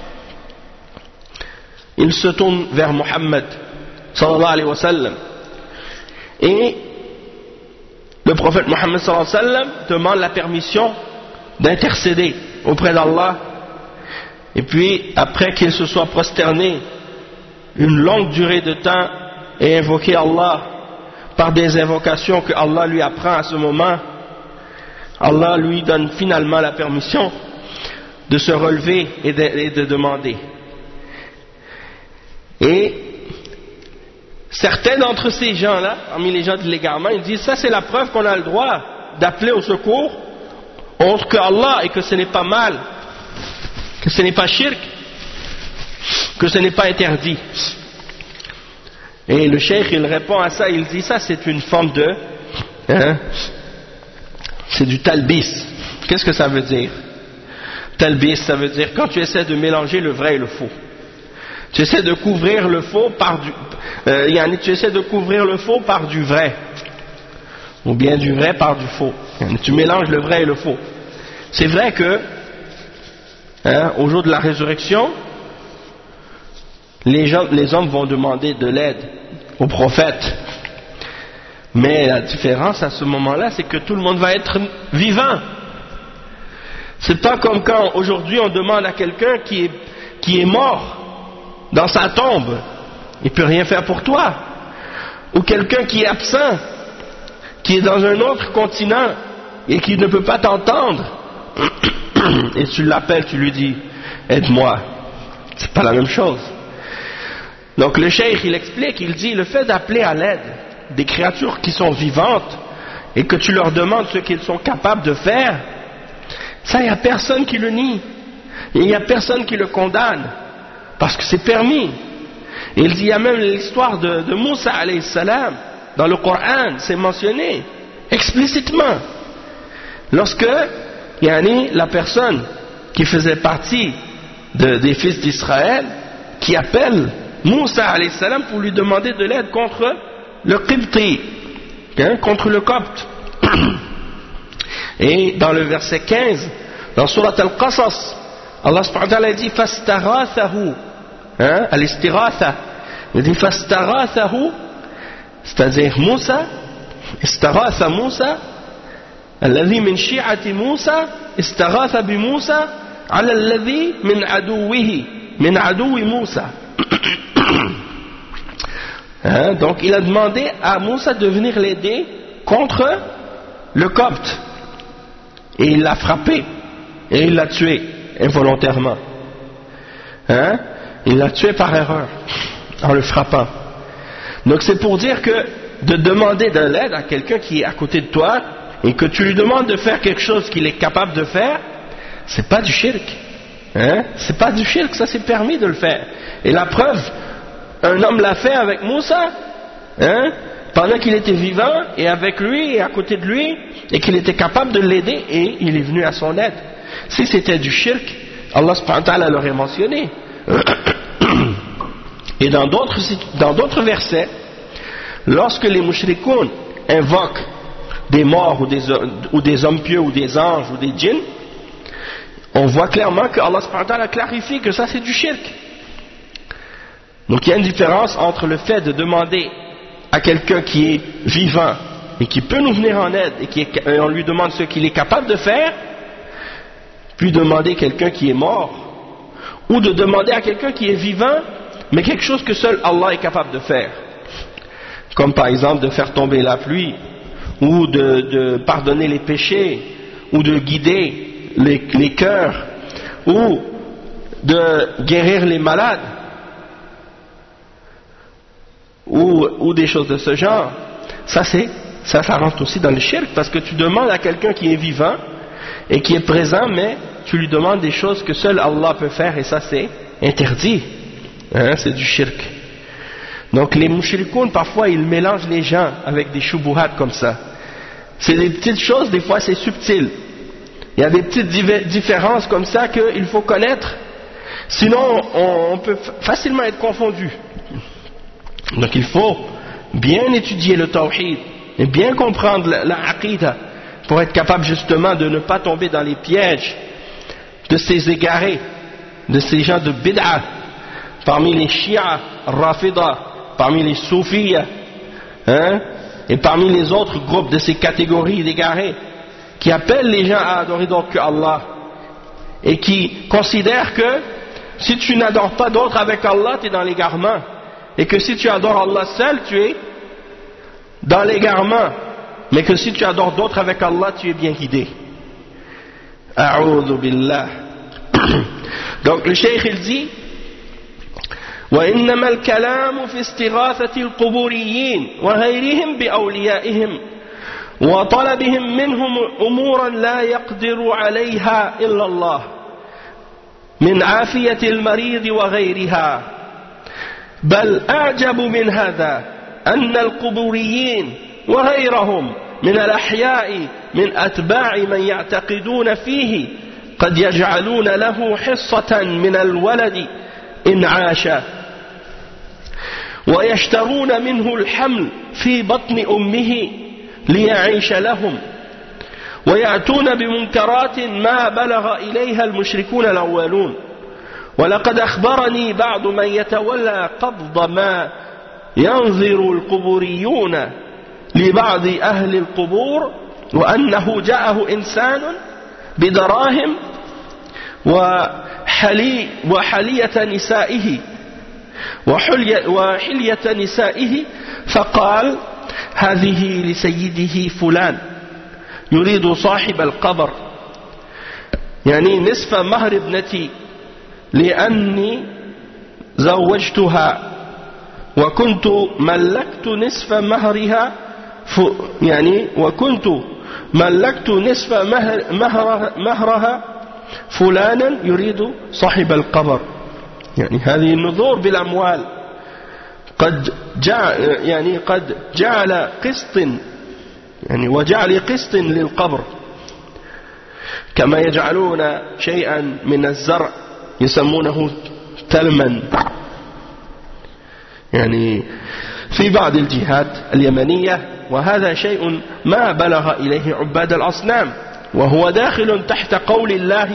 ils se tournent vers Muhammad sallallahu alayhi wa sallam, et le prophète Muhammad sallallahu alayhi wa sallam demande la permission d'intercéder auprès d'Allah, et puis après qu'il se soit prosterné une longue durée de temps et invoqué Allah par des invocations que Allah lui apprend à ce moment, Allah lui donne finalement la permission de se relever et de demander. Et certains d'entre ces gens-là, parmi les gens de l'égarement, ils disent ça c'est la preuve qu'on a le droit d'appeler au secours autre que Allah, et que ce n'est pas mal, que ce n'est pas shirk, que ce n'est pas interdit. Et le cheikh il répond à ça, il dit ça c'est une forme de c'est du talbis. Qu'est-ce que ça veut dire? Talbis, ça veut dire quand tu essaies de mélanger le vrai et le faux. Tu essaies de couvrir le faux par tu essaies de couvrir le faux par du vrai, ou bien du vrai par du faux. Tu mélanges le vrai et le faux. C'est vrai que au jour de la résurrection, les hommes vont demander de l'aide aux prophètes, mais la différence à ce moment-là, c'est que tout le monde va être vivant. C'est pas comme quand aujourd'hui on demande à quelqu'un qui est mort dans sa tombe, il peut rien faire pour toi, ou quelqu'un qui est absent, qui est dans un autre continent et qui ne peut pas t'entendre, et tu l'appelles, tu lui dis aide-moi. C'est pas la même chose. Donc le cheikh il explique, il dit le fait d'appeler à l'aide des créatures qui sont vivantes et que tu leur demandes ce qu'ils sont capables de faire, ça il n'y a personne qui le nie, il n'y a personne qui le condamne, parce que c'est permis. Et il dit, il y a même l'histoire de Moussa alayhi salam, dans le Coran, c'est mentionné explicitement. Lorsque la personne qui faisait partie des fils d'Israël, qui appelle Moussa alayhi salam pour lui demander de l'aide contre le Qibti, contre le Copte. Et dans le verset 15, dans Surat Al-Qasas, Allah subhanahu wa ta'ala dit Fastaghathahu, al-istighatha, il dit Fastaghathahu, c'est-à-dire Moussa, istaghatha Moussa, alladhi min shi'ati Moussa, istaghatha bi Moussa, ala alladhi min adouwihi, min adoui Moussa. Donc il a demandé à Moussa de venir l'aider contre le Copte. Et il l'a frappé. Et il l'a tué involontairement. Il l'a tué par erreur, en le frappant. Donc c'est pour dire que de demander de l'aide à quelqu'un qui est à côté de toi, et que tu lui demandes de faire quelque chose qu'il est capable de faire, c'est pas du shirk. C'est pas du shirk, ça c'est permis de le faire. Et la preuve, un homme l'a fait avec Moussa, pendant qu'il était vivant, et avec lui, et à côté de lui, et qu'il était capable de l'aider, et il est venu à son aide. Si c'était du shirk, Allah subhanahu wa ta'ala l'aurait mentionné. Et dans d'autres versets, lorsque les mushrikoun invoquent des morts ou des hommes pieux ou des anges ou des djinns, on voit clairement que Allah subhanahu wa ta'ala clarifie que ça c'est du shirk. Donc il y a une différence entre le fait de demander à quelqu'un qui est vivant et qui peut nous venir en aide et on lui demande ce qu'il est capable de faire, puis demander à quelqu'un qui est mort, ou de demander à quelqu'un qui est vivant mais quelque chose que seul Allah est capable de faire, comme par exemple de faire tomber la pluie, ou de pardonner les péchés, ou de guider les cœurs, ou de guérir les malades, ou des choses de ce genre. Ça rentre aussi dans le shirk, parce que tu demandes à quelqu'un qui est vivant et qui est présent, mais tu lui demandes des choses que seul Allah peut faire, et ça c'est interdit. C'est du shirk. Donc les mushrikoun, parfois ils mélangent les gens avec des shubuhat comme ça. C'est des petites choses, des fois c'est subtil. Il y a des petites différences comme ça qu'il faut connaître, sinon on peut facilement être confondu. Donc il faut bien étudier le tawhid et bien comprendre la aqidah pour être capable justement de ne pas tomber dans les pièges de ces égarés, de ces gens de bid'ah, parmi les Shia, Rafida, parmi les Soufis, et parmi les autres groupes de ces catégories d'égarés qui appellent les gens à adorer d'autre que Allah et qui considèrent que si tu n'adores pas d'autre avec Allah, tu es dans l'égarement, et que si tu adores Allah seul, tu es dans l'égarement, mais que si tu adores d'autres avec Allah, tu es bien guidé. A'udhu billah. Donc le cheikh il dit وإنما الكلام في استغاثة القبوريين وغيرهم بأوليائهم وطلبهم منهم أمورا لا يقدر عليها إلا الله من عافية المريض وغيرها. بل أعجب من هذا أن القبوريين وغيرهم من الأحياء من أتباع من يعتقدون فيه قد يجعلون له حصة من الولد إن عاش ويشترون منه الحمل في بطن أمه ليعيش لهم ويأتون بمنكرات ما بلغ إليها المشركون الأولون. ولقد أخبرني بعض من يتولى قبض ما ينظر القبوريون لبعض أهل القبور وأنه جاءه إنسان بدراهم وحلية نسائه وحلية نسائه فقال هذه لسيده فلان يريد صاحب القبر يعني نصف مهر ابنتي لأني زوجتها وكنت ملكت نصف مهرها وكنت ملكت نصف مهرها فلانا يريد صاحب القبر. يعني هذه النذور بالأموال قد يعني قد جعل قسط يعني وجعل قسط للقبر كما يجعلون شيئا من الزرع يسمونه تلما يعني في بعض الجهات اليمنية، وهذا شيء ما بلغ إليه عباد الأصنام، وهو داخل تحت قول الله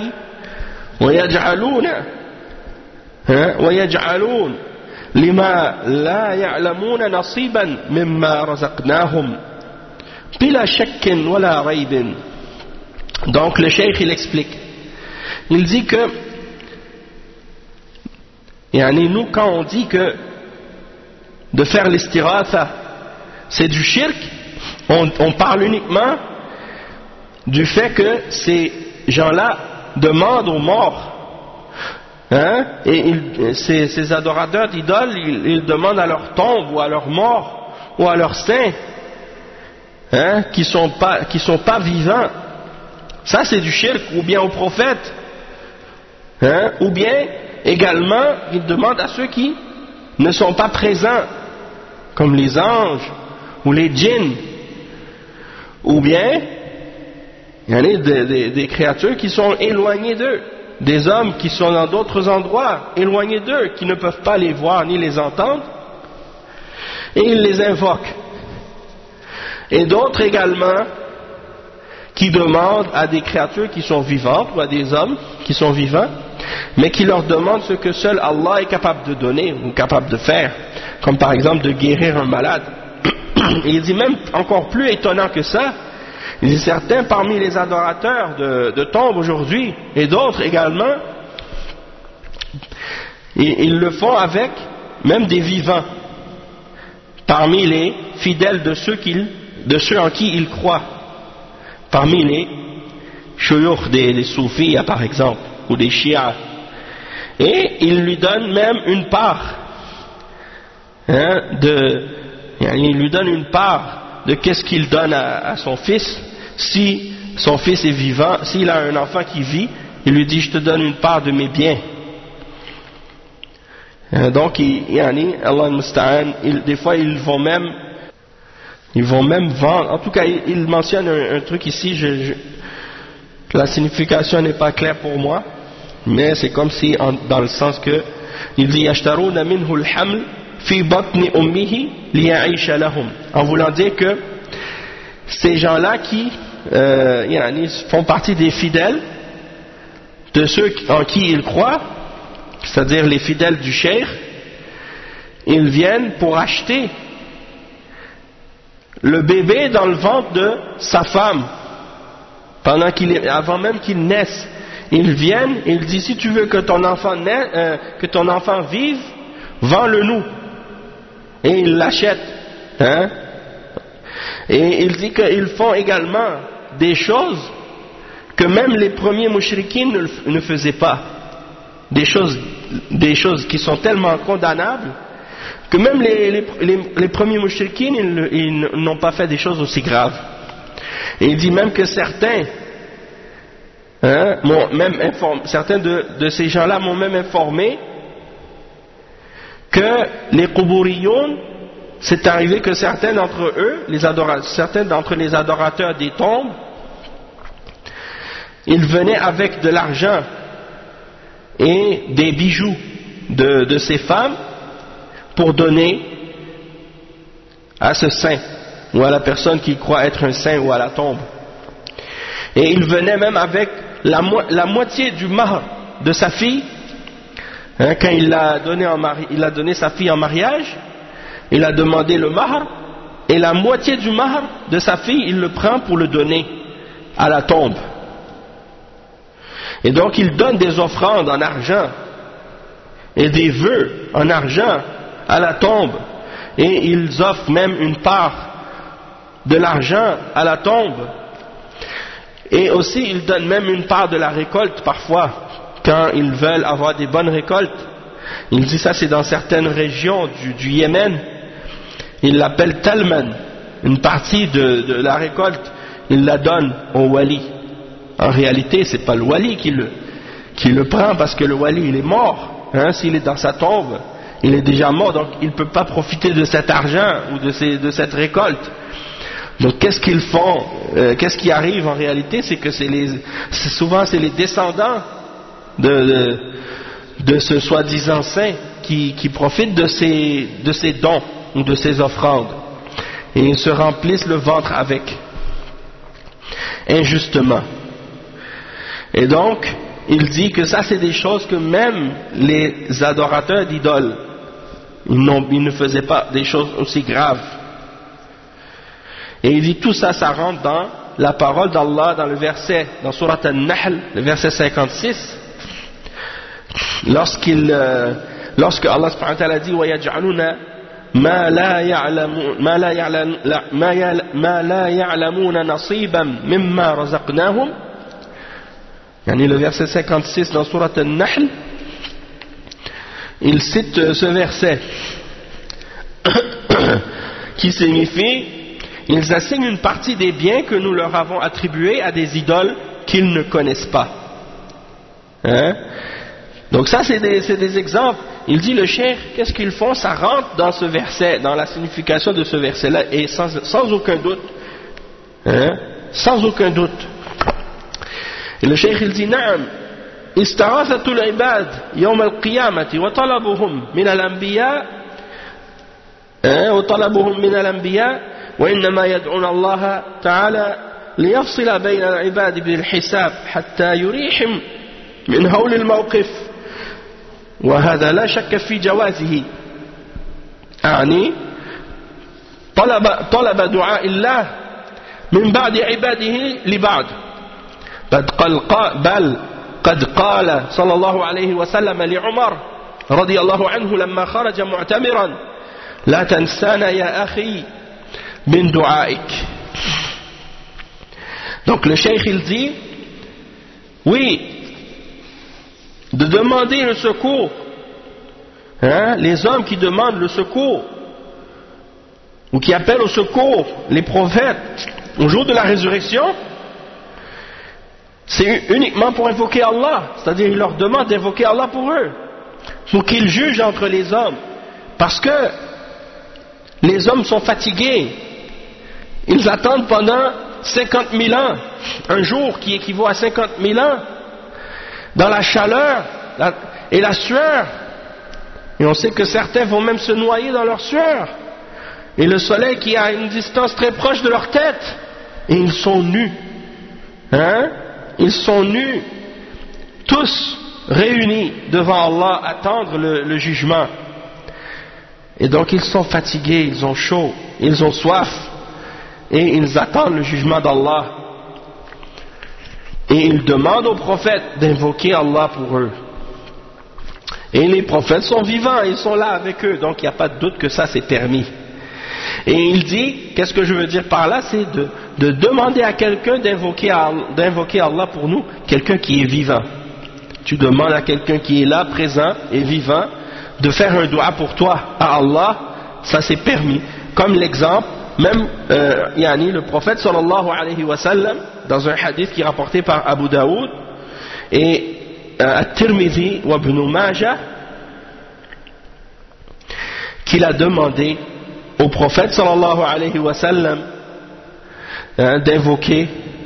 ويجعلون لما لا يعلمون نصيبا مما رزقناهم بلا شك ولا ريب. Donc le cheikh il explique, il dit que nous quand on dit que de faire l'istighatha c'est du shirk, on parle uniquement du fait que ces gens-là demandent aux morts, et ces adorateurs d'idoles, ils demandent à leur tombe ou à leurs morts ou à leurs saints, qui sont pas vivants. Ça c'est du shirk, ou bien aux prophètes, ou bien également ils demandent à ceux qui ne sont pas présents, comme les anges ou les djinns, ou bien il y en a des créatures qui sont éloignées d'eux, des hommes qui sont dans d'autres endroits éloignés d'eux, qui ne peuvent pas les voir ni les entendre, et ils les invoquent. Et d'autres également qui demandent à des créatures qui sont vivantes, ou à des hommes qui sont vivants, mais qui leur demandent ce que seul Allah est capable de donner ou capable de faire, comme par exemple de guérir un malade. Et il dit même encore plus étonnant que ça, il dit certains parmi les adorateurs de tombes aujourd'hui, et d'autres également, ils le font avec même des vivants, parmi les fidèles de ceux en qui ils croient, parmi les shuyukh des soufis par exemple, ou des chiites, et ils lui donnent même une part, il lui donne une part de qu'est-ce qu'il donne à son fils. Si son fils est vivant, s'il a un enfant qui vit, il lui dit je te donne une part de mes biens. Donc Allah al-Musta'an, des fois ils vont même vendre. En tout cas il mentionne un truc ici, la signification n'est pas claire pour moi, mais c'est comme si dans le sens que il dit yashtaruna minhu al-haml fi batni ummihi liya'isha lahum, en voulant dire que ces gens-là qui font partie des fidèles de ceux en qui ils croient, c'est-à-dire les fidèles du cheikh, ils viennent pour acheter le bébé dans le ventre de sa femme avant même qu'il naisse. Ils viennent et ils disent si tu veux que ton enfant vive, vends-le nous, et ils l'achètent, Et il dit qu'ils font également des choses que même les premiers mouchrikines ne faisaient pas. Des choses qui sont tellement condamnables que même les premiers mouchrikines ils n'ont pas fait des choses aussi graves. Et il dit même que certains certains de ces gens-là m'ont même informé que les Qubouriyoun, c'est arrivé que certains d'entre eux, certains d'entre les adorateurs des tombes, ils venaient avec de l'argent et des bijoux de ces femmes pour donner à ce saint ou à la personne qui croit être un saint ou à la tombe. Et ils venaient même avec la moitié du mahr de sa fille, quand il a donné sa fille en mariage. Il a demandé le mahr, et la moitié du mahr de sa fille, il le prend pour le donner à la tombe. Et donc il donne des offrandes en argent et des vœux en argent à la tombe, et ils offrent même une part de l'argent à la tombe, et aussi ils donnent même une part de la récolte parfois quand ils veulent avoir des bonnes récoltes. Il dit ça, c'est dans certaines régions du Yémen. Il l'appelle talman, une partie de la récolte, il la donne au wali. En réalité, c'est pas le wali qui le prend, parce que le wali il est mort. S'il est dans sa tombe, il est déjà mort, donc il ne peut pas profiter de cet argent ou de cette récolte. Donc qu'est-ce qu'ils font, qu'est-ce qui arrive en réalité, c'est que souvent c'est les descendants de ce soi-disant saint qui profitent de ces dons ou de ces offrandes, et ils se remplissent le ventre avec, injustement. Et donc il dit que ça c'est des choses que même les adorateurs d'idoles, ils ne faisaient pas des choses aussi graves. Et il dit tout ça, ça rentre dans la parole d'Allah dans le verset, dans Surat An-Nahl, le verset 56, lorsque Allah subhanahu wa ta'ala dit وَيَجْعَلُونَ مَا لَا يَعْلَمُونَ نَصِيبًا مِمَّا رَزَقْنَاهُمْ. Yani le verset 56 dans Surat An-Nahl, il cite ce verset qui signifie: ils assignent une partie des biens que nous leur avons attribués à des idoles qu'ils ne connaissent pas. Hein? Donc ça c'est des exemples. Il dit le cheikh, qu'est-ce qu'ils font? Ça rentre dans ce verset, dans la signification de ce verset-là, et sans aucun doute. Hein? Sans aucun doute. Et le cheikh il dit: Naam, istaghathatul ibad yawm al-qiyamati wa talabuhum min al-anbiya وإنما يدعون الله تعالى ليفصل بين العباد بالحساب حتى يريحم من هول الموقف، وهذا لا شك في جوازه. يعني طلب دعاء الله من بعد عباده لبعض، بل قد قال صلى الله عليه وسلم لعمر رضي الله عنه لما خرج معتمرا: لا تنسانا يا أخي min du'aik. Donc le cheikh il dit, oui, de demander le secours, hein, les hommes qui demandent le secours ou qui appellent au secours les prophètes au jour de la résurrection, c'est uniquement pour invoquer Allah, c'est-à-dire ils leur demandent d'invoquer Allah pour eux, pour qu'ils jugent entre les hommes, parce que les hommes sont fatigués. Ils attendent pendant 50 000 ans, un jour qui équivaut à 50 000 ans, dans la chaleur et la sueur. Et on sait que certains vont même se noyer dans leur sueur. Et le soleil qui est à une distance très proche de leur tête. Et ils sont nus. Hein? Ils sont nus, tous réunis devant Allah, attendre le jugement. Et donc ils sont fatigués, ils ont chaud, ils ont soif. Et ils attendent le jugement d'Allah. Et ils demandent aux prophètes d'invoquer Allah pour eux. Et les prophètes sont vivants, ils sont là avec eux, donc il n'y a pas de doute que ça c'est permis. Et il dit, qu'est-ce que je veux dire par là, c'est de demander à quelqu'un d'invoquer Allah pour nous, quelqu'un qui est vivant. Tu demandes à quelqu'un qui est là, présent et vivant, de faire un dua pour toi à Allah, ça c'est permis. Comme l'exemple, même le prophète sallallahu alayhi wa sallam, dans un hadith qui est rapporté par Abu Daoud et At-Tirmidhi wa Ibn Majah, qu'il a demandé au prophète sallallahu alayhi wa sallam d'invoquer,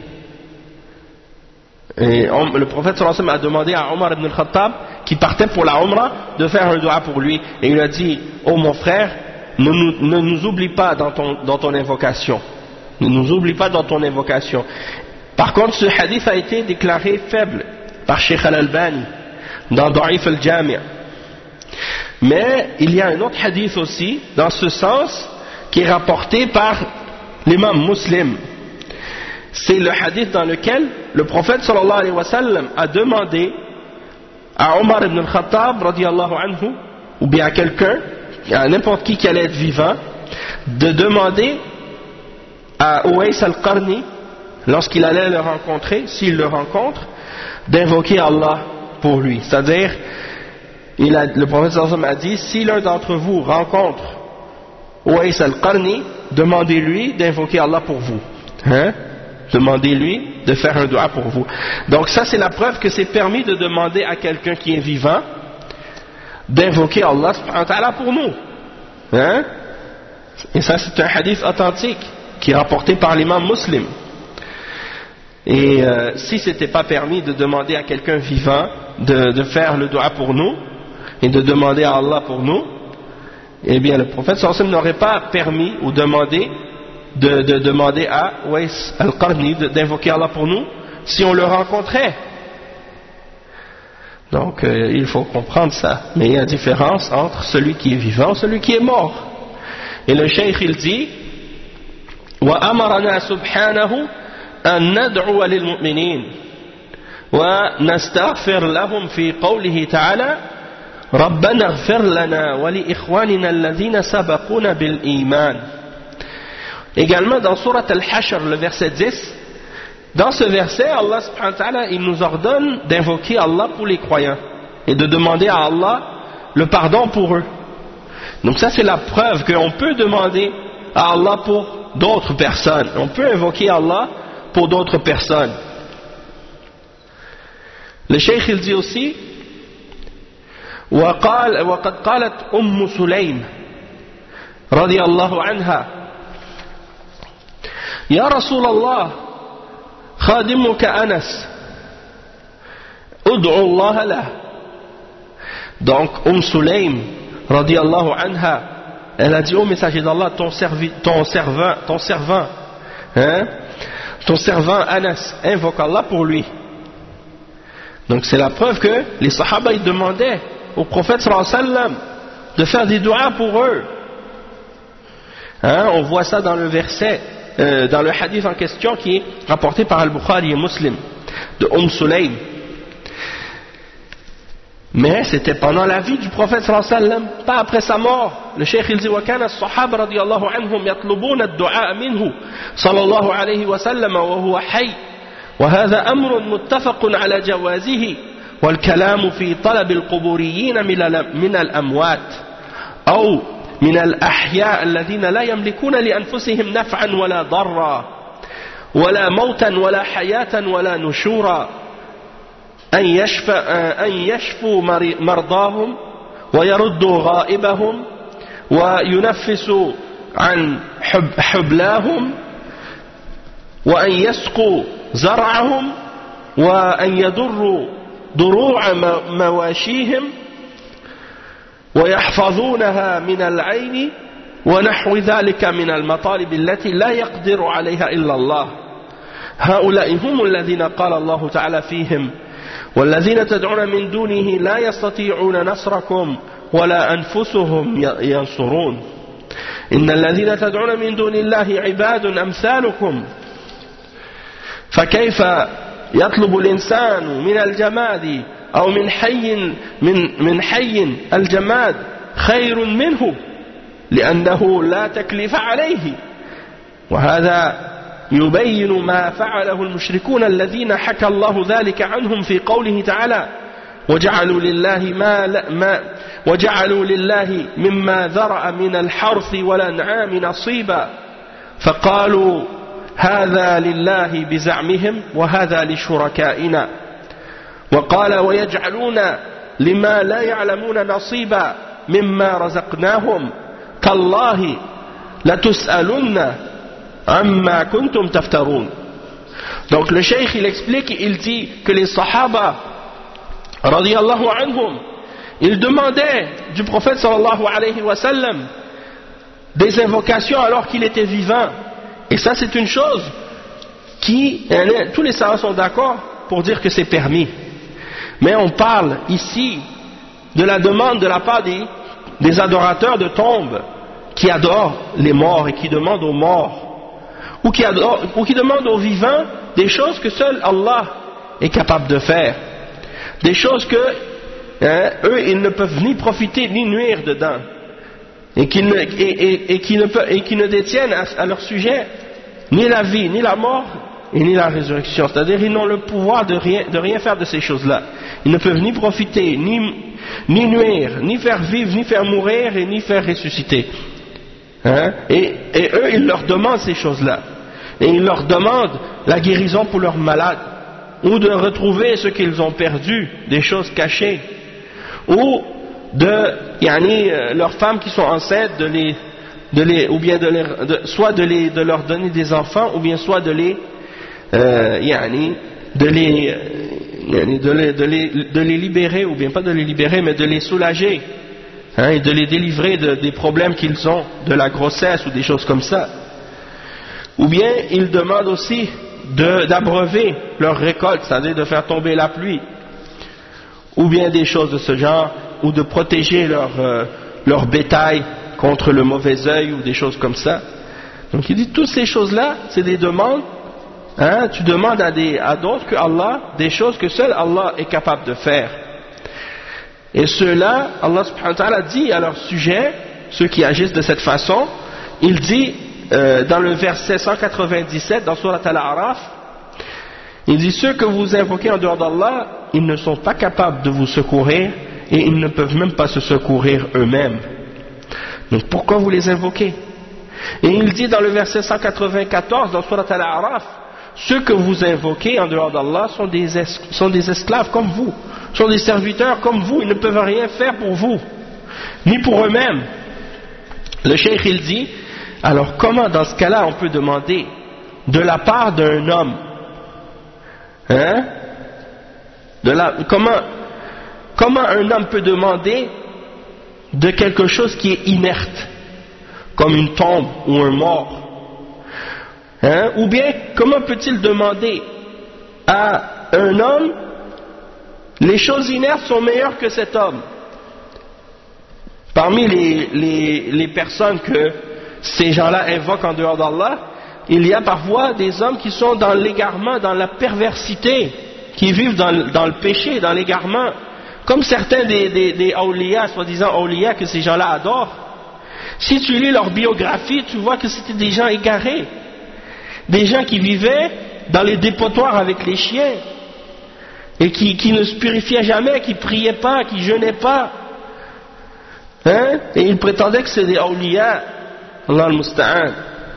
et le prophète sallallahu alayhi wa sallam a demandé à Omar ibn al-Khattab, qui partait pour la Umrah, de faire un dua pour lui, et il a dit: oh mon frère, ne nous oublie pas dans ton invocation. Ne nous oublie pas dans ton invocation. Par contre, ce hadith a été déclaré faible par Sheikh Al-Albani dans Da'if al-Jami'. Mais il y a un autre hadith aussi, dans ce sens, qui est rapporté par l'imam Muslim. C'est le hadith dans lequel le prophète sallallahu alayhi wa sallam a demandé à Omar ibn al-Khattab radiyallahu anhu, ou bien à quelqu'un, à n'importe qui allait être vivant, de demander à Uwais al-Qarni, lorsqu'il allait le rencontrer, s'il le rencontre, d'invoquer Allah pour lui. C'est-à-dire, le prophète sallallahu alayhi wa sallam a dit: si l'un d'entre vous rencontre Uwais al-Qarni, demandez-lui d'invoquer Allah pour vous. Hein? Demandez-lui de faire un dua pour vous. Donc ça c'est la preuve que c'est permis de demander à quelqu'un qui est vivant d'invoquer Allah subhanahu wa ta'ala pour nous. Hein? Et ça c'est un hadith authentique qui est rapporté par l'imam Muslim. Et si c'était pas permis de demander à quelqu'un vivant de faire le dua pour nous et de demander à Allah pour nous, eh bien le prophète sallallahu alayhi wa sallam n'aurait pas permis ou demandé de demander à Uwais al-Qarni d'invoquer Allah pour nous si on le rencontrait. Donc il faut comprendre ça. Mais il y a une différence entre celui qui est vivant et celui qui est mort. Et le cheikh il dit وَأَمَرَنَا سُبْحَانَهُ أن ندعو للمؤمنين ونستغفر لهم في قوله تعالى ربنا اغفر لنا ولإخواننا الذين سبقونا بالإيمان. Également dans Surat Al-Hashr, le verset 10, dans ce verset, Allah subhanahu wa ta'ala, il nous ordonne d'invoquer Allah pour les croyants et de demander à Allah le pardon pour eux. Donc ça c'est la preuve qu'on peut demander à Allah pour d'autres personnes. On peut invoquer Allah pour d'autres personnes. Le cheikh il dit aussi وقد قالت سليم رضي الله عنها يا رسول الله خادمك أنس ادعو الله له. Donc Sulaym رضي الله عنها, elle a dit au messager d'Allah, ton servant Anas, invoque Allah pour lui. Donc c'est la preuve que les Sahaba ils demandaient au prophète sallallahu alayhi wa sallam de faire des duas pour eux. On voit ça dans le verset, dans le hadith en question qui est rapporté par Al-Bukhari et Muslim de Sulaym. Mais c'était pendant la vie du prophète sallallahu alayhi wa sallam, pas après sa mort. Le cheikh il dit وكان الصحابة رضي الله عنهم يطلبون الدعاء منه صلى الله عليه وسلم وهو حي وهذا أمر متفق على جوازه والكلام في طلب القبوريين من الأموات أو من الأحياء الذين لا يملكون لأنفسهم نفعا ولا ضرا ولا موتا ولا حياة ولا نشورا أن يشفوا مرضاهم ويردوا غائبهم وينفسوا عن حبلاهم وأن يسقوا زرعهم وأن يضروا ضروع مواشيهم ويحفظونها من العين ونحو ذلك من المطالب التي لا يقدر عليها إلا الله. هؤلاء هم الذين قال الله تعالى فيهم والذين تدعون من دونه لا يستطيعون نصركم ولا أنفسهم ينصرون إن الذين تدعون من دون الله عباد أمثالكم فكيف يطلب الإنسان من الجماد أو من حي الجماد خير منه لأنه لا تكليف عليه. وهذا يبين ما فعله المشركون الذين حكى الله ذلك عنهم في قوله تعالى وجعلوا لله مما ذرأ من الحرث والأنعام نصيبا فقالوا هذا لله بزعمهم وهذا لشركائنا. وقال ويجعلون لما لا يعلمون نصيبا مما رزقناهم تالله لتسألن عما كنتم تفترون. Donc le cheikh il explique, il dit que les sahaba radiyallahu anhum ils demandaient du prophète sallallahu alayhi wa sallam des invocations alors qu'il était vivant. Et ça c'est une chose qui, tous les savants sont d'accord pour dire que c'est permis. Mais on parle ici de la demande de la part des adorateurs de tombes qui adorent les morts et qui demandent aux morts ou qui demandent aux vivants des choses que seul Allah est capable de faire, des choses que eux ils ne peuvent ni profiter ni nuire dedans et qui ne détiennent à leur sujet ni la vie, ni la mort et ni la résurrection. C'est-à-dire ils n'ont le pouvoir de rien faire de ces choses-là. Ils ne peuvent ni profiter, ni nuire, ni faire vivre, ni faire mourir et ni faire ressusciter. Et eux ils leur demandent ces choses-là. Et ils leur demandent la guérison pour leurs malades, ou de retrouver ce qu'ils ont perdu, des choses cachées, ou leurs femmes qui sont enceintes soit de leur donner des enfants, ou bien soit de les libérer, ou bien pas de les libérer, mais de les soulager, et de les délivrer des problèmes qu'ils ont, de la grossesse ou des choses comme ça. Ou bien ils demandent aussi d'abreuver leur récolte, c'est-à-dire de faire tomber la pluie, ou bien des choses de ce genre, ou de protéger leur bétail contre le mauvais œil ou des choses comme ça. Donc il dit toutes ces choses-là, c'est des demandes. Tu demandes à d'autres que Allah des choses que seul Allah est capable de faire. Et ceux-là, Allah subhanahu wa ta'ala dit à leur sujet, ceux qui agissent de cette façon, il dit dans le verset 197 dans Surat Al-A'raf, il dit ceux que vous invoquez en dehors d'Allah, ils ne sont pas capables de vous secourir et ils ne peuvent même pas se secourir eux-mêmes. Donc pourquoi vous les invoquez? Et il dit dans le verset 194 dans Surat Al-A'raf, ceux que vous invoquez en dehors d'Allah sont des esclaves comme vous, sont des serviteurs comme vous, ils ne peuvent rien faire pour vous, ni pour eux-mêmes. Le cheikh il dit, alors comment dans ce cas-là on peut demander de la part d'un homme, comment un homme peut demander de quelque chose qui est inerte, comme une tombe ou un mort? Ou bien, comment peut-il demander à un homme, les choses inertes sont meilleures que cet homme? Parmi les personnes que ces gens-là invoquent en dehors d'Allah, il y a parfois des hommes qui sont dans l'égarement, dans la perversité, qui vivent dans le péché, dans l'égarement, comme certains des awliya, soi-disant awliya, que ces gens-là adorent. Si tu lis leur biographie, tu vois que c'était des gens égarés, des gens qui vivaient dans les dépotoirs avec les chiens, et qui ne se purifiaient jamais, qui priaient pas, qui jeûnaient pas, et ils prétendaient que c'est des awliya, Allah al-Musta'an.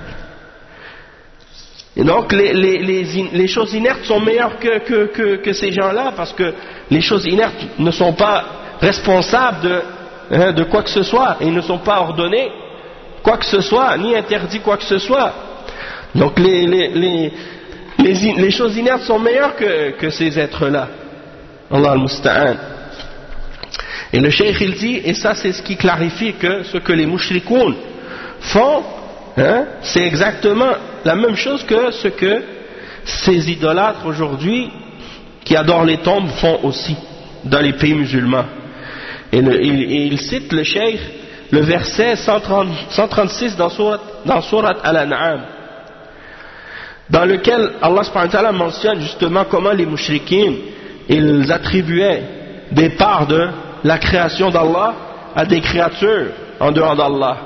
Et donc les choses inertes sont meilleures que ces gens-là, parce que les choses inertes ne sont pas responsables de quoi que ce soit, et ils ne sont pas ordonnés quoi que ce soit, ni interdits quoi que ce soit. Donc les choses inertes sont meilleures que ces êtres-là. Allah al-Musta'an. Et le cheikh il dit, et ça c'est ce qui clarifie que ce que les mushrikoun font, c'est exactement la même chose que ce que ces idolâtres aujourd'hui qui adorent les tombes font aussi dans les pays musulmans. Et il cite le cheikh le verset 136 dans Surat Al-An'am, dans lequel Allah subhanahu wa ta'ala mentionne justement comment les mushrikins ils attribuaient des parts de la création d'Allah à des créatures en dehors d'Allah.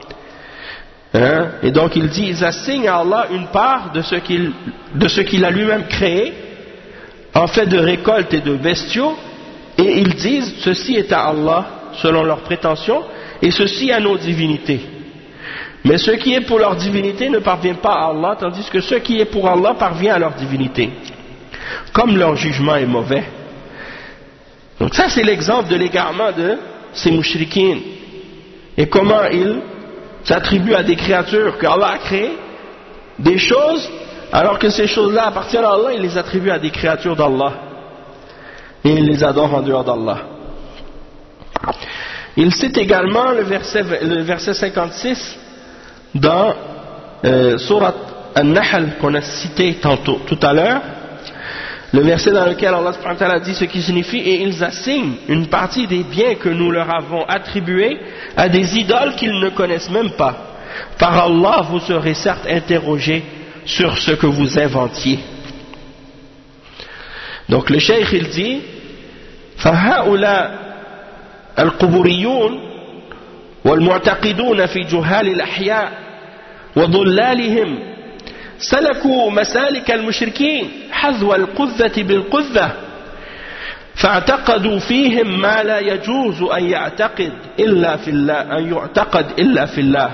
Et donc il dit, ils assignent à Allah une part de ce qu'il a lui-même créé en fait de récoltes et de bestiaux, et ils disent ceci est à Allah selon leurs prétentions et ceci à nos divinités. Mais ce qui est pour leur divinité ne parvient pas à Allah, tandis que ce qui est pour Allah parvient à leur divinité, comme leur jugement est mauvais. Donc ça c'est l'exemple de l'égarement de ces mushrikins, et comment ils s'attribuent à des créatures qu'Allah a créées des choses, alors que ces choses-là appartiennent à Allah, ils les attribuent à des créatures d'Allah et ils les adorent en dehors d'Allah. Il cite également le verset 56 dans Surat An-Nahl qu'on a cité tout à l'heure, le verset dans lequel Allah subhanahu wa ta'ala dit ce qui signifie, et ils assignent une partie des biens que nous leur avons attribués à des idoles qu'ils ne connaissent même pas. Par Allah vous serez certes interrogés sur ce que vous inventiez. Donc le cheikh il dit, فهؤلاء القبوريون والمعتقدون في جهال الأحياء وضلالهم سلكوا مسالك المشركين حذو القذة بالقذة فاعتقدوا فيهم ما لا يجوز أن يعتقد إلا في الله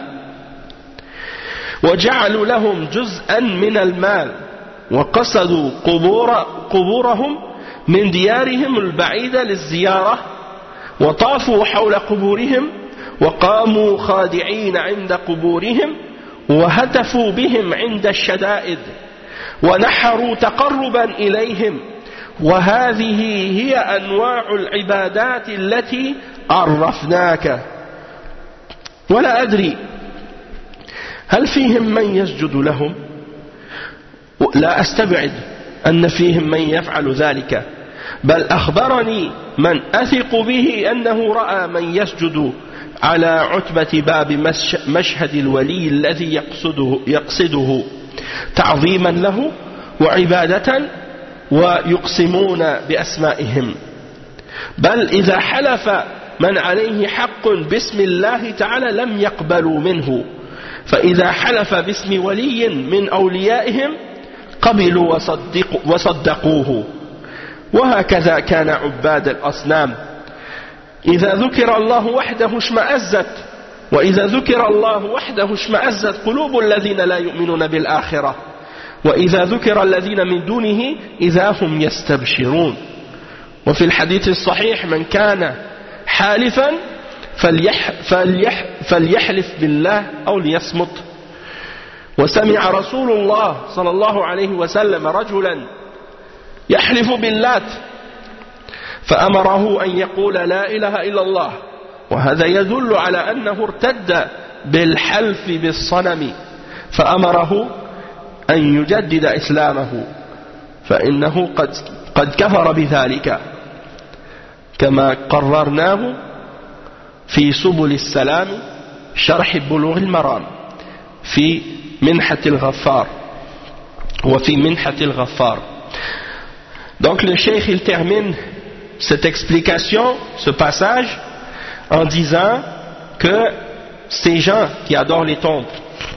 وجعلوا لهم جزءا من المال وقصدوا قبورهم من ديارهم البعيدة للزيارة وطافوا حول قبورهم وقاموا خادعين عند قبورهم وهتفوا بهم عند الشدائد ونحروا تقربا إليهم وهذه هي أنواع العبادات التي عرفناك ولا أدري هل فيهم من يسجد لهم لا أستبعد أن فيهم من يفعل ذلك بل أخبرني من أثق به أنه رأى من يسجد على عتبة باب مشهد الولي الذي يقصده تعظيما له وعبادة ويقسمون بأسمائهم بل إذا حلف من عليه حق باسم الله تعالى لم يقبلوا منه فإذا حلف باسم ولي من أوليائهم قبلوا وصدقوه وهكذا كان عباد الأصنام إذا ذكر الله وحده اشمأزت وإذا ذكر الله وحده اشمأزت قلوب الذين لا يؤمنون بالآخرة وإذا ذكر الذين من دونه إذا هم يستبشرون وفي الحديث الصحيح من كان حالفا فليحلف بالله أو ليصمت وسمع رسول الله صلى الله عليه وسلم رجلا يحلف باللات فأمره أن يقول لا إله إلا الله وهذا يدل على أنه ارتد بالحلف بالصنم فأمره أن يجدد إسلامه فإنه قد كفر بذلك كما قررناه في سبل السلام شرح بلوغ المرام في منحة الغفار وفي منحة الغفار. Donc le cheikh il termine cette explication, ce passage en disant que ces gens qui adorent les tombes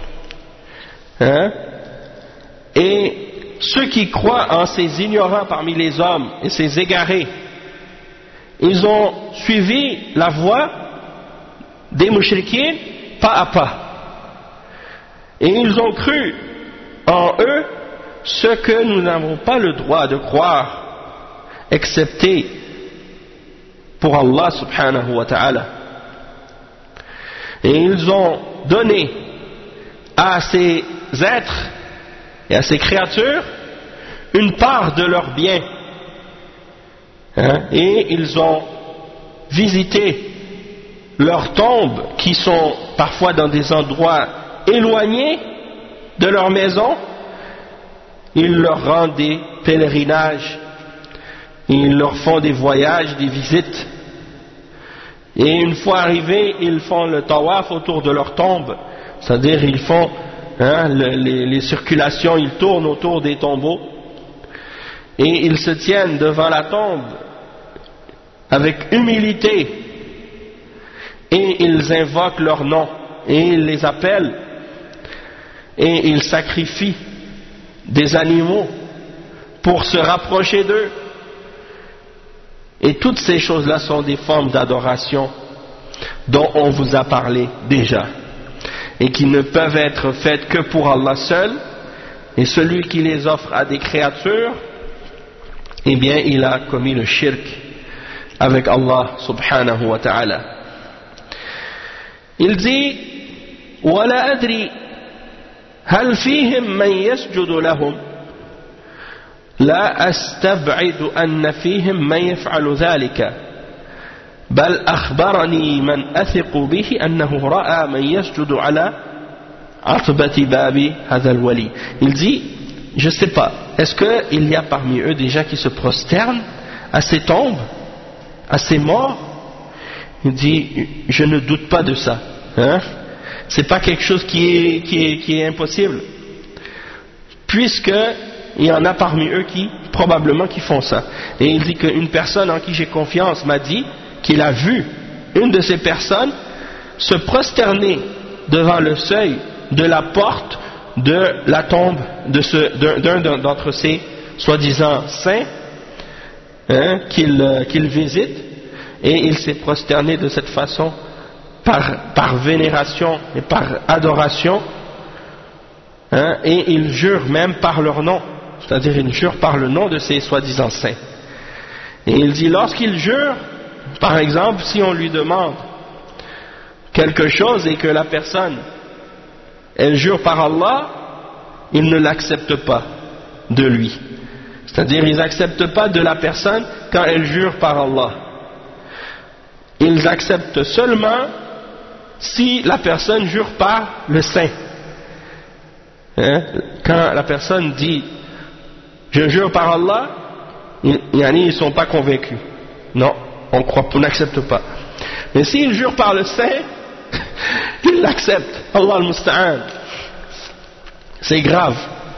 et ceux qui croient en ces ignorants parmi les hommes et ces égarés, ils ont suivi la voie des mouchriquins pas à pas et ils ont cru en eux ce que nous n'avons pas le droit de croire excepté pour Allah subhanahu wa ta'ala. Et ils ont donné à ces êtres et à ces créatures une part de leurs biens et ils ont visité leurs tombes qui sont parfois dans des endroits éloignés de leur maison. Ils leur rendent des pèlerinages, ils leur font des voyages, des visites, et une fois arrivés, ils font le tawaf autour de leur tombe, c'est-à-dire ils font les circulations, ils tournent autour des tombeaux, et ils se tiennent devant la tombe avec humilité, et ils invoquent leur nom, et ils les appellent, et ils sacrifient des animaux pour se rapprocher d'eux. Et toutes ces choses-là sont des formes d'adoration dont on vous a parlé déjà et qui ne peuvent être faites que pour Allah seul, et celui qui les offre à des créatures, eh bien il a commis le shirk avec Allah subhanahu wa ta'ala. Il dit وَلَا أَدْرِي هل فيهم من يسجد لهم لا أستبعد أن فيهم من يفعل ذلك بل أخبرني من أثق به أنه رأى من يسجد على عتبة باب هذا الولي. Il dit, je ne sais pas, est-ce qu'il y a parmi eux des gens qui se prosternent à ces tombes, à ces morts? Il dit, je ne doute pas de ça, c'est pas quelque chose qui est impossible, puisque il y en a parmi eux qui probablement qui font ça. Et il dit qu'une personne en qui j'ai confiance m'a dit qu'il a vu une de ces personnes se prosterner devant le seuil de la porte de la tombe d'un d'entre ces soi-disant saints qu'il visite, et il s'est prosterné de cette façon par vénération et par adoration, et il jure même par leur nom, c'est-à-dire il jure par le nom de ces soi-disant saints. Et il dit lorsqu'il jure, Par exemple, si on lui demande quelque chose et que la personne, elle jure par Allah, ils ne l'acceptent pas de lui. C'est-à-dire, ils n'acceptent pas de la personne quand elle jure par Allah. Ils acceptent seulement si la personne jure par le saint. Quand la personne dit « je jure par Allah », ils ne sont pas convaincus. Non, on n'accepte pas. Mais s'ils jurent par le saint, ils l'acceptent. Allah al-Musta'an. C'est grave.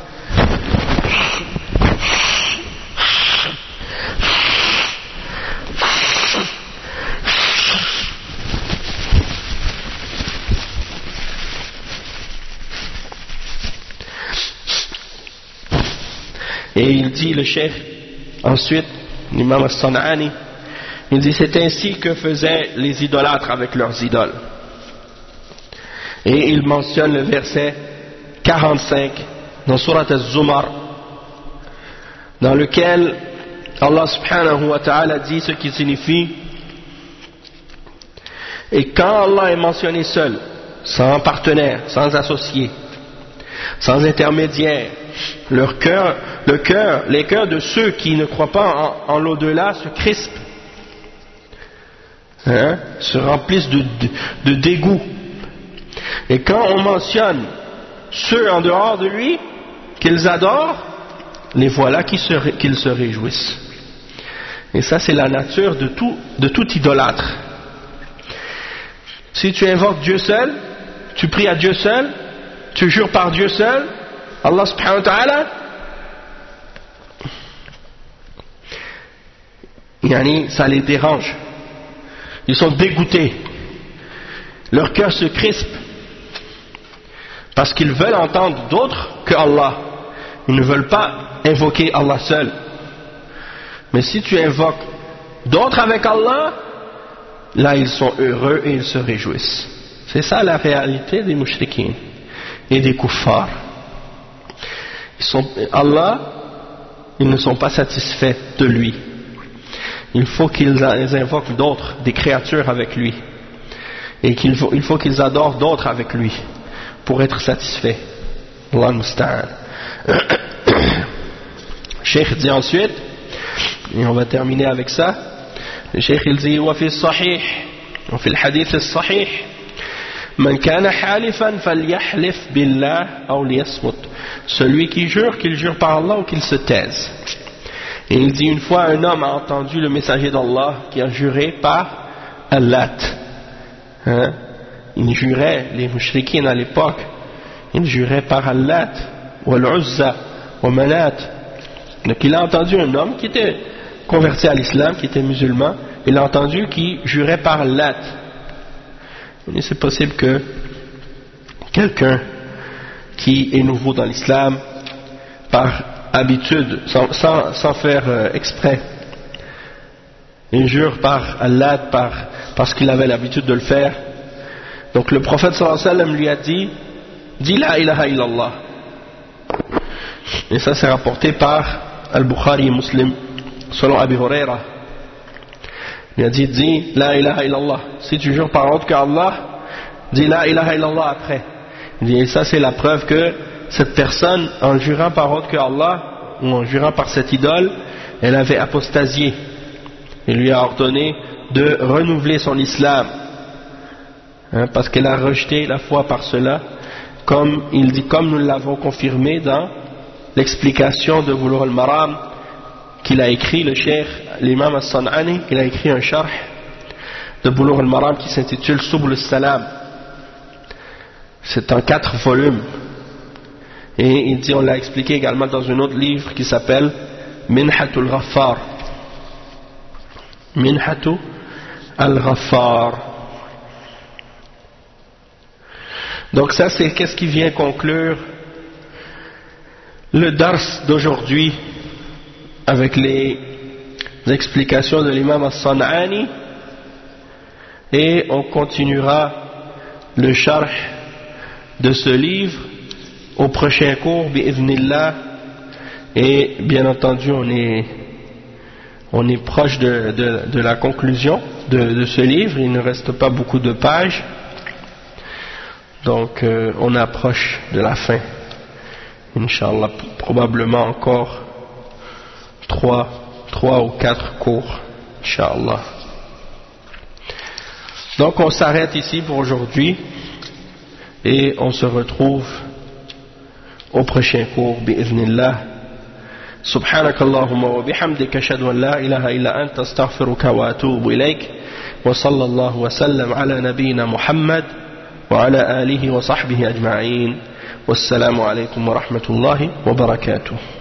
Et il dit, le cheikh, ensuite, l'imam al-San'ani, il dit, c'est ainsi que faisaient les idolâtres avec leurs idoles. Et il mentionne le verset 45 dans Surat al-Zumar, dans lequel Allah subhanahu wa ta'ala dit ce qui signifie, et quand Allah est mentionné seul, sans partenaire, sans associé, sans intermédiaire, les cœurs de ceux qui ne croient pas en l'au-delà se crispent, se remplissent de dégoût. Et quand on mentionne ceux en dehors de lui, qu'ils adorent, les voilà qu'ils se réjouissent. Et ça, c'est la nature de tout idolâtre. Si tu invoques Dieu seul, tu pries à Dieu seul, tu jures par Dieu seul, Allah subhanahu wa ta'ala, ça les dérange. Ils sont dégoûtés. Leur cœur se crispe. Parce qu'ils veulent entendre d'autres que Allah. Ils ne veulent pas invoquer Allah seul. Mais si tu invoques d'autres avec Allah, là ils sont heureux et ils se réjouissent. C'est ça la réalité des mushrikines et des kuffars. Allah, ils ne sont pas satisfaits de lui. Il faut qu'ils invoquent d'autres, des créatures avec lui. Et il faut qu'ils adorent d'autres avec lui pour être satisfaits. Allah musta'an. Cheikh dit ensuite, et on va terminer avec ça, le Cheikh il dit وفي الصحيح وفي الحديث الصحيح من كان حالفا فليحلف بالله أو ليصمت. Celui qui jure, qu'il jure par Allah ou qu'il se taise. Et il dit, une fois un homme a entendu le messager d'Allah qui a juré par Allat. Il jurait, les mushrikines à l'époque, ils juraient par Allat, ou Al-Uzza, ou Manat. Donc il a entendu un homme qui était converti à l'islam, qui était musulman, il a entendu qui jurait par Allat. Et c'est possible que quelqu'un qui est nouveau dans l'islam, par habitude, sans faire exprès, il jure par Allah, parce qu'il avait l'habitude de le faire. Donc le prophète sallallahu alayhi wa sallam lui a dit, dis la ilaha illallah. Et ça c'est rapporté par Al-Bukhari et Muslim, selon Abi Huraira. Il a dit, dis la ilaha illallah. Si tu jures par autre qu'Allah, dis la ilaha illallah après. Et ça c'est la preuve que cette personne, en jurant par autre que Allah, ou en jurant par cette idole, elle avait apostasié. Il lui a ordonné de renouveler son islam, parce qu'elle a rejeté la foi par cela, comme il dit, comme nous l'avons confirmé dans l'explication de Bulugh al-Maram qu'il a écrit, le cheikh, l'imam al-San'ani, il a écrit un sharh de Bulugh al-Maram qui s'intitule Subul al-Salam. C'est en 4 volumes. Et il dit, on l'a expliqué également dans un autre livre qui s'appelle Minhatul Ghaffar. Minhatul Ghaffar. Donc ça c'est qu'est-ce qui vient conclure le dars d'aujourd'hui avec les explications de l'imam al-San'ani, et on continuera le sharh de ce livre au prochain cours bi'idhnillah. Et bien entendu On est proche de la conclusion de ce livre. Il ne reste pas beaucoup de pages. Donc on approche de la fin. Inch'Allah, probablement encore 3 ou 4 cours. Inch'Allah. Donc on s'arrête ici pour aujourd'hui. Et on se retrouve au prochain cours, bi'idhnillah. سبحانك اللهم وبحمدك أشهد أن لا إله إلا أنت أستغفرك وأتوب إليك وصلى الله وسلم على نبينا محمد وعلى آله وصحبه أجمعين والسلام عليكم ورحمة الله وبركاته.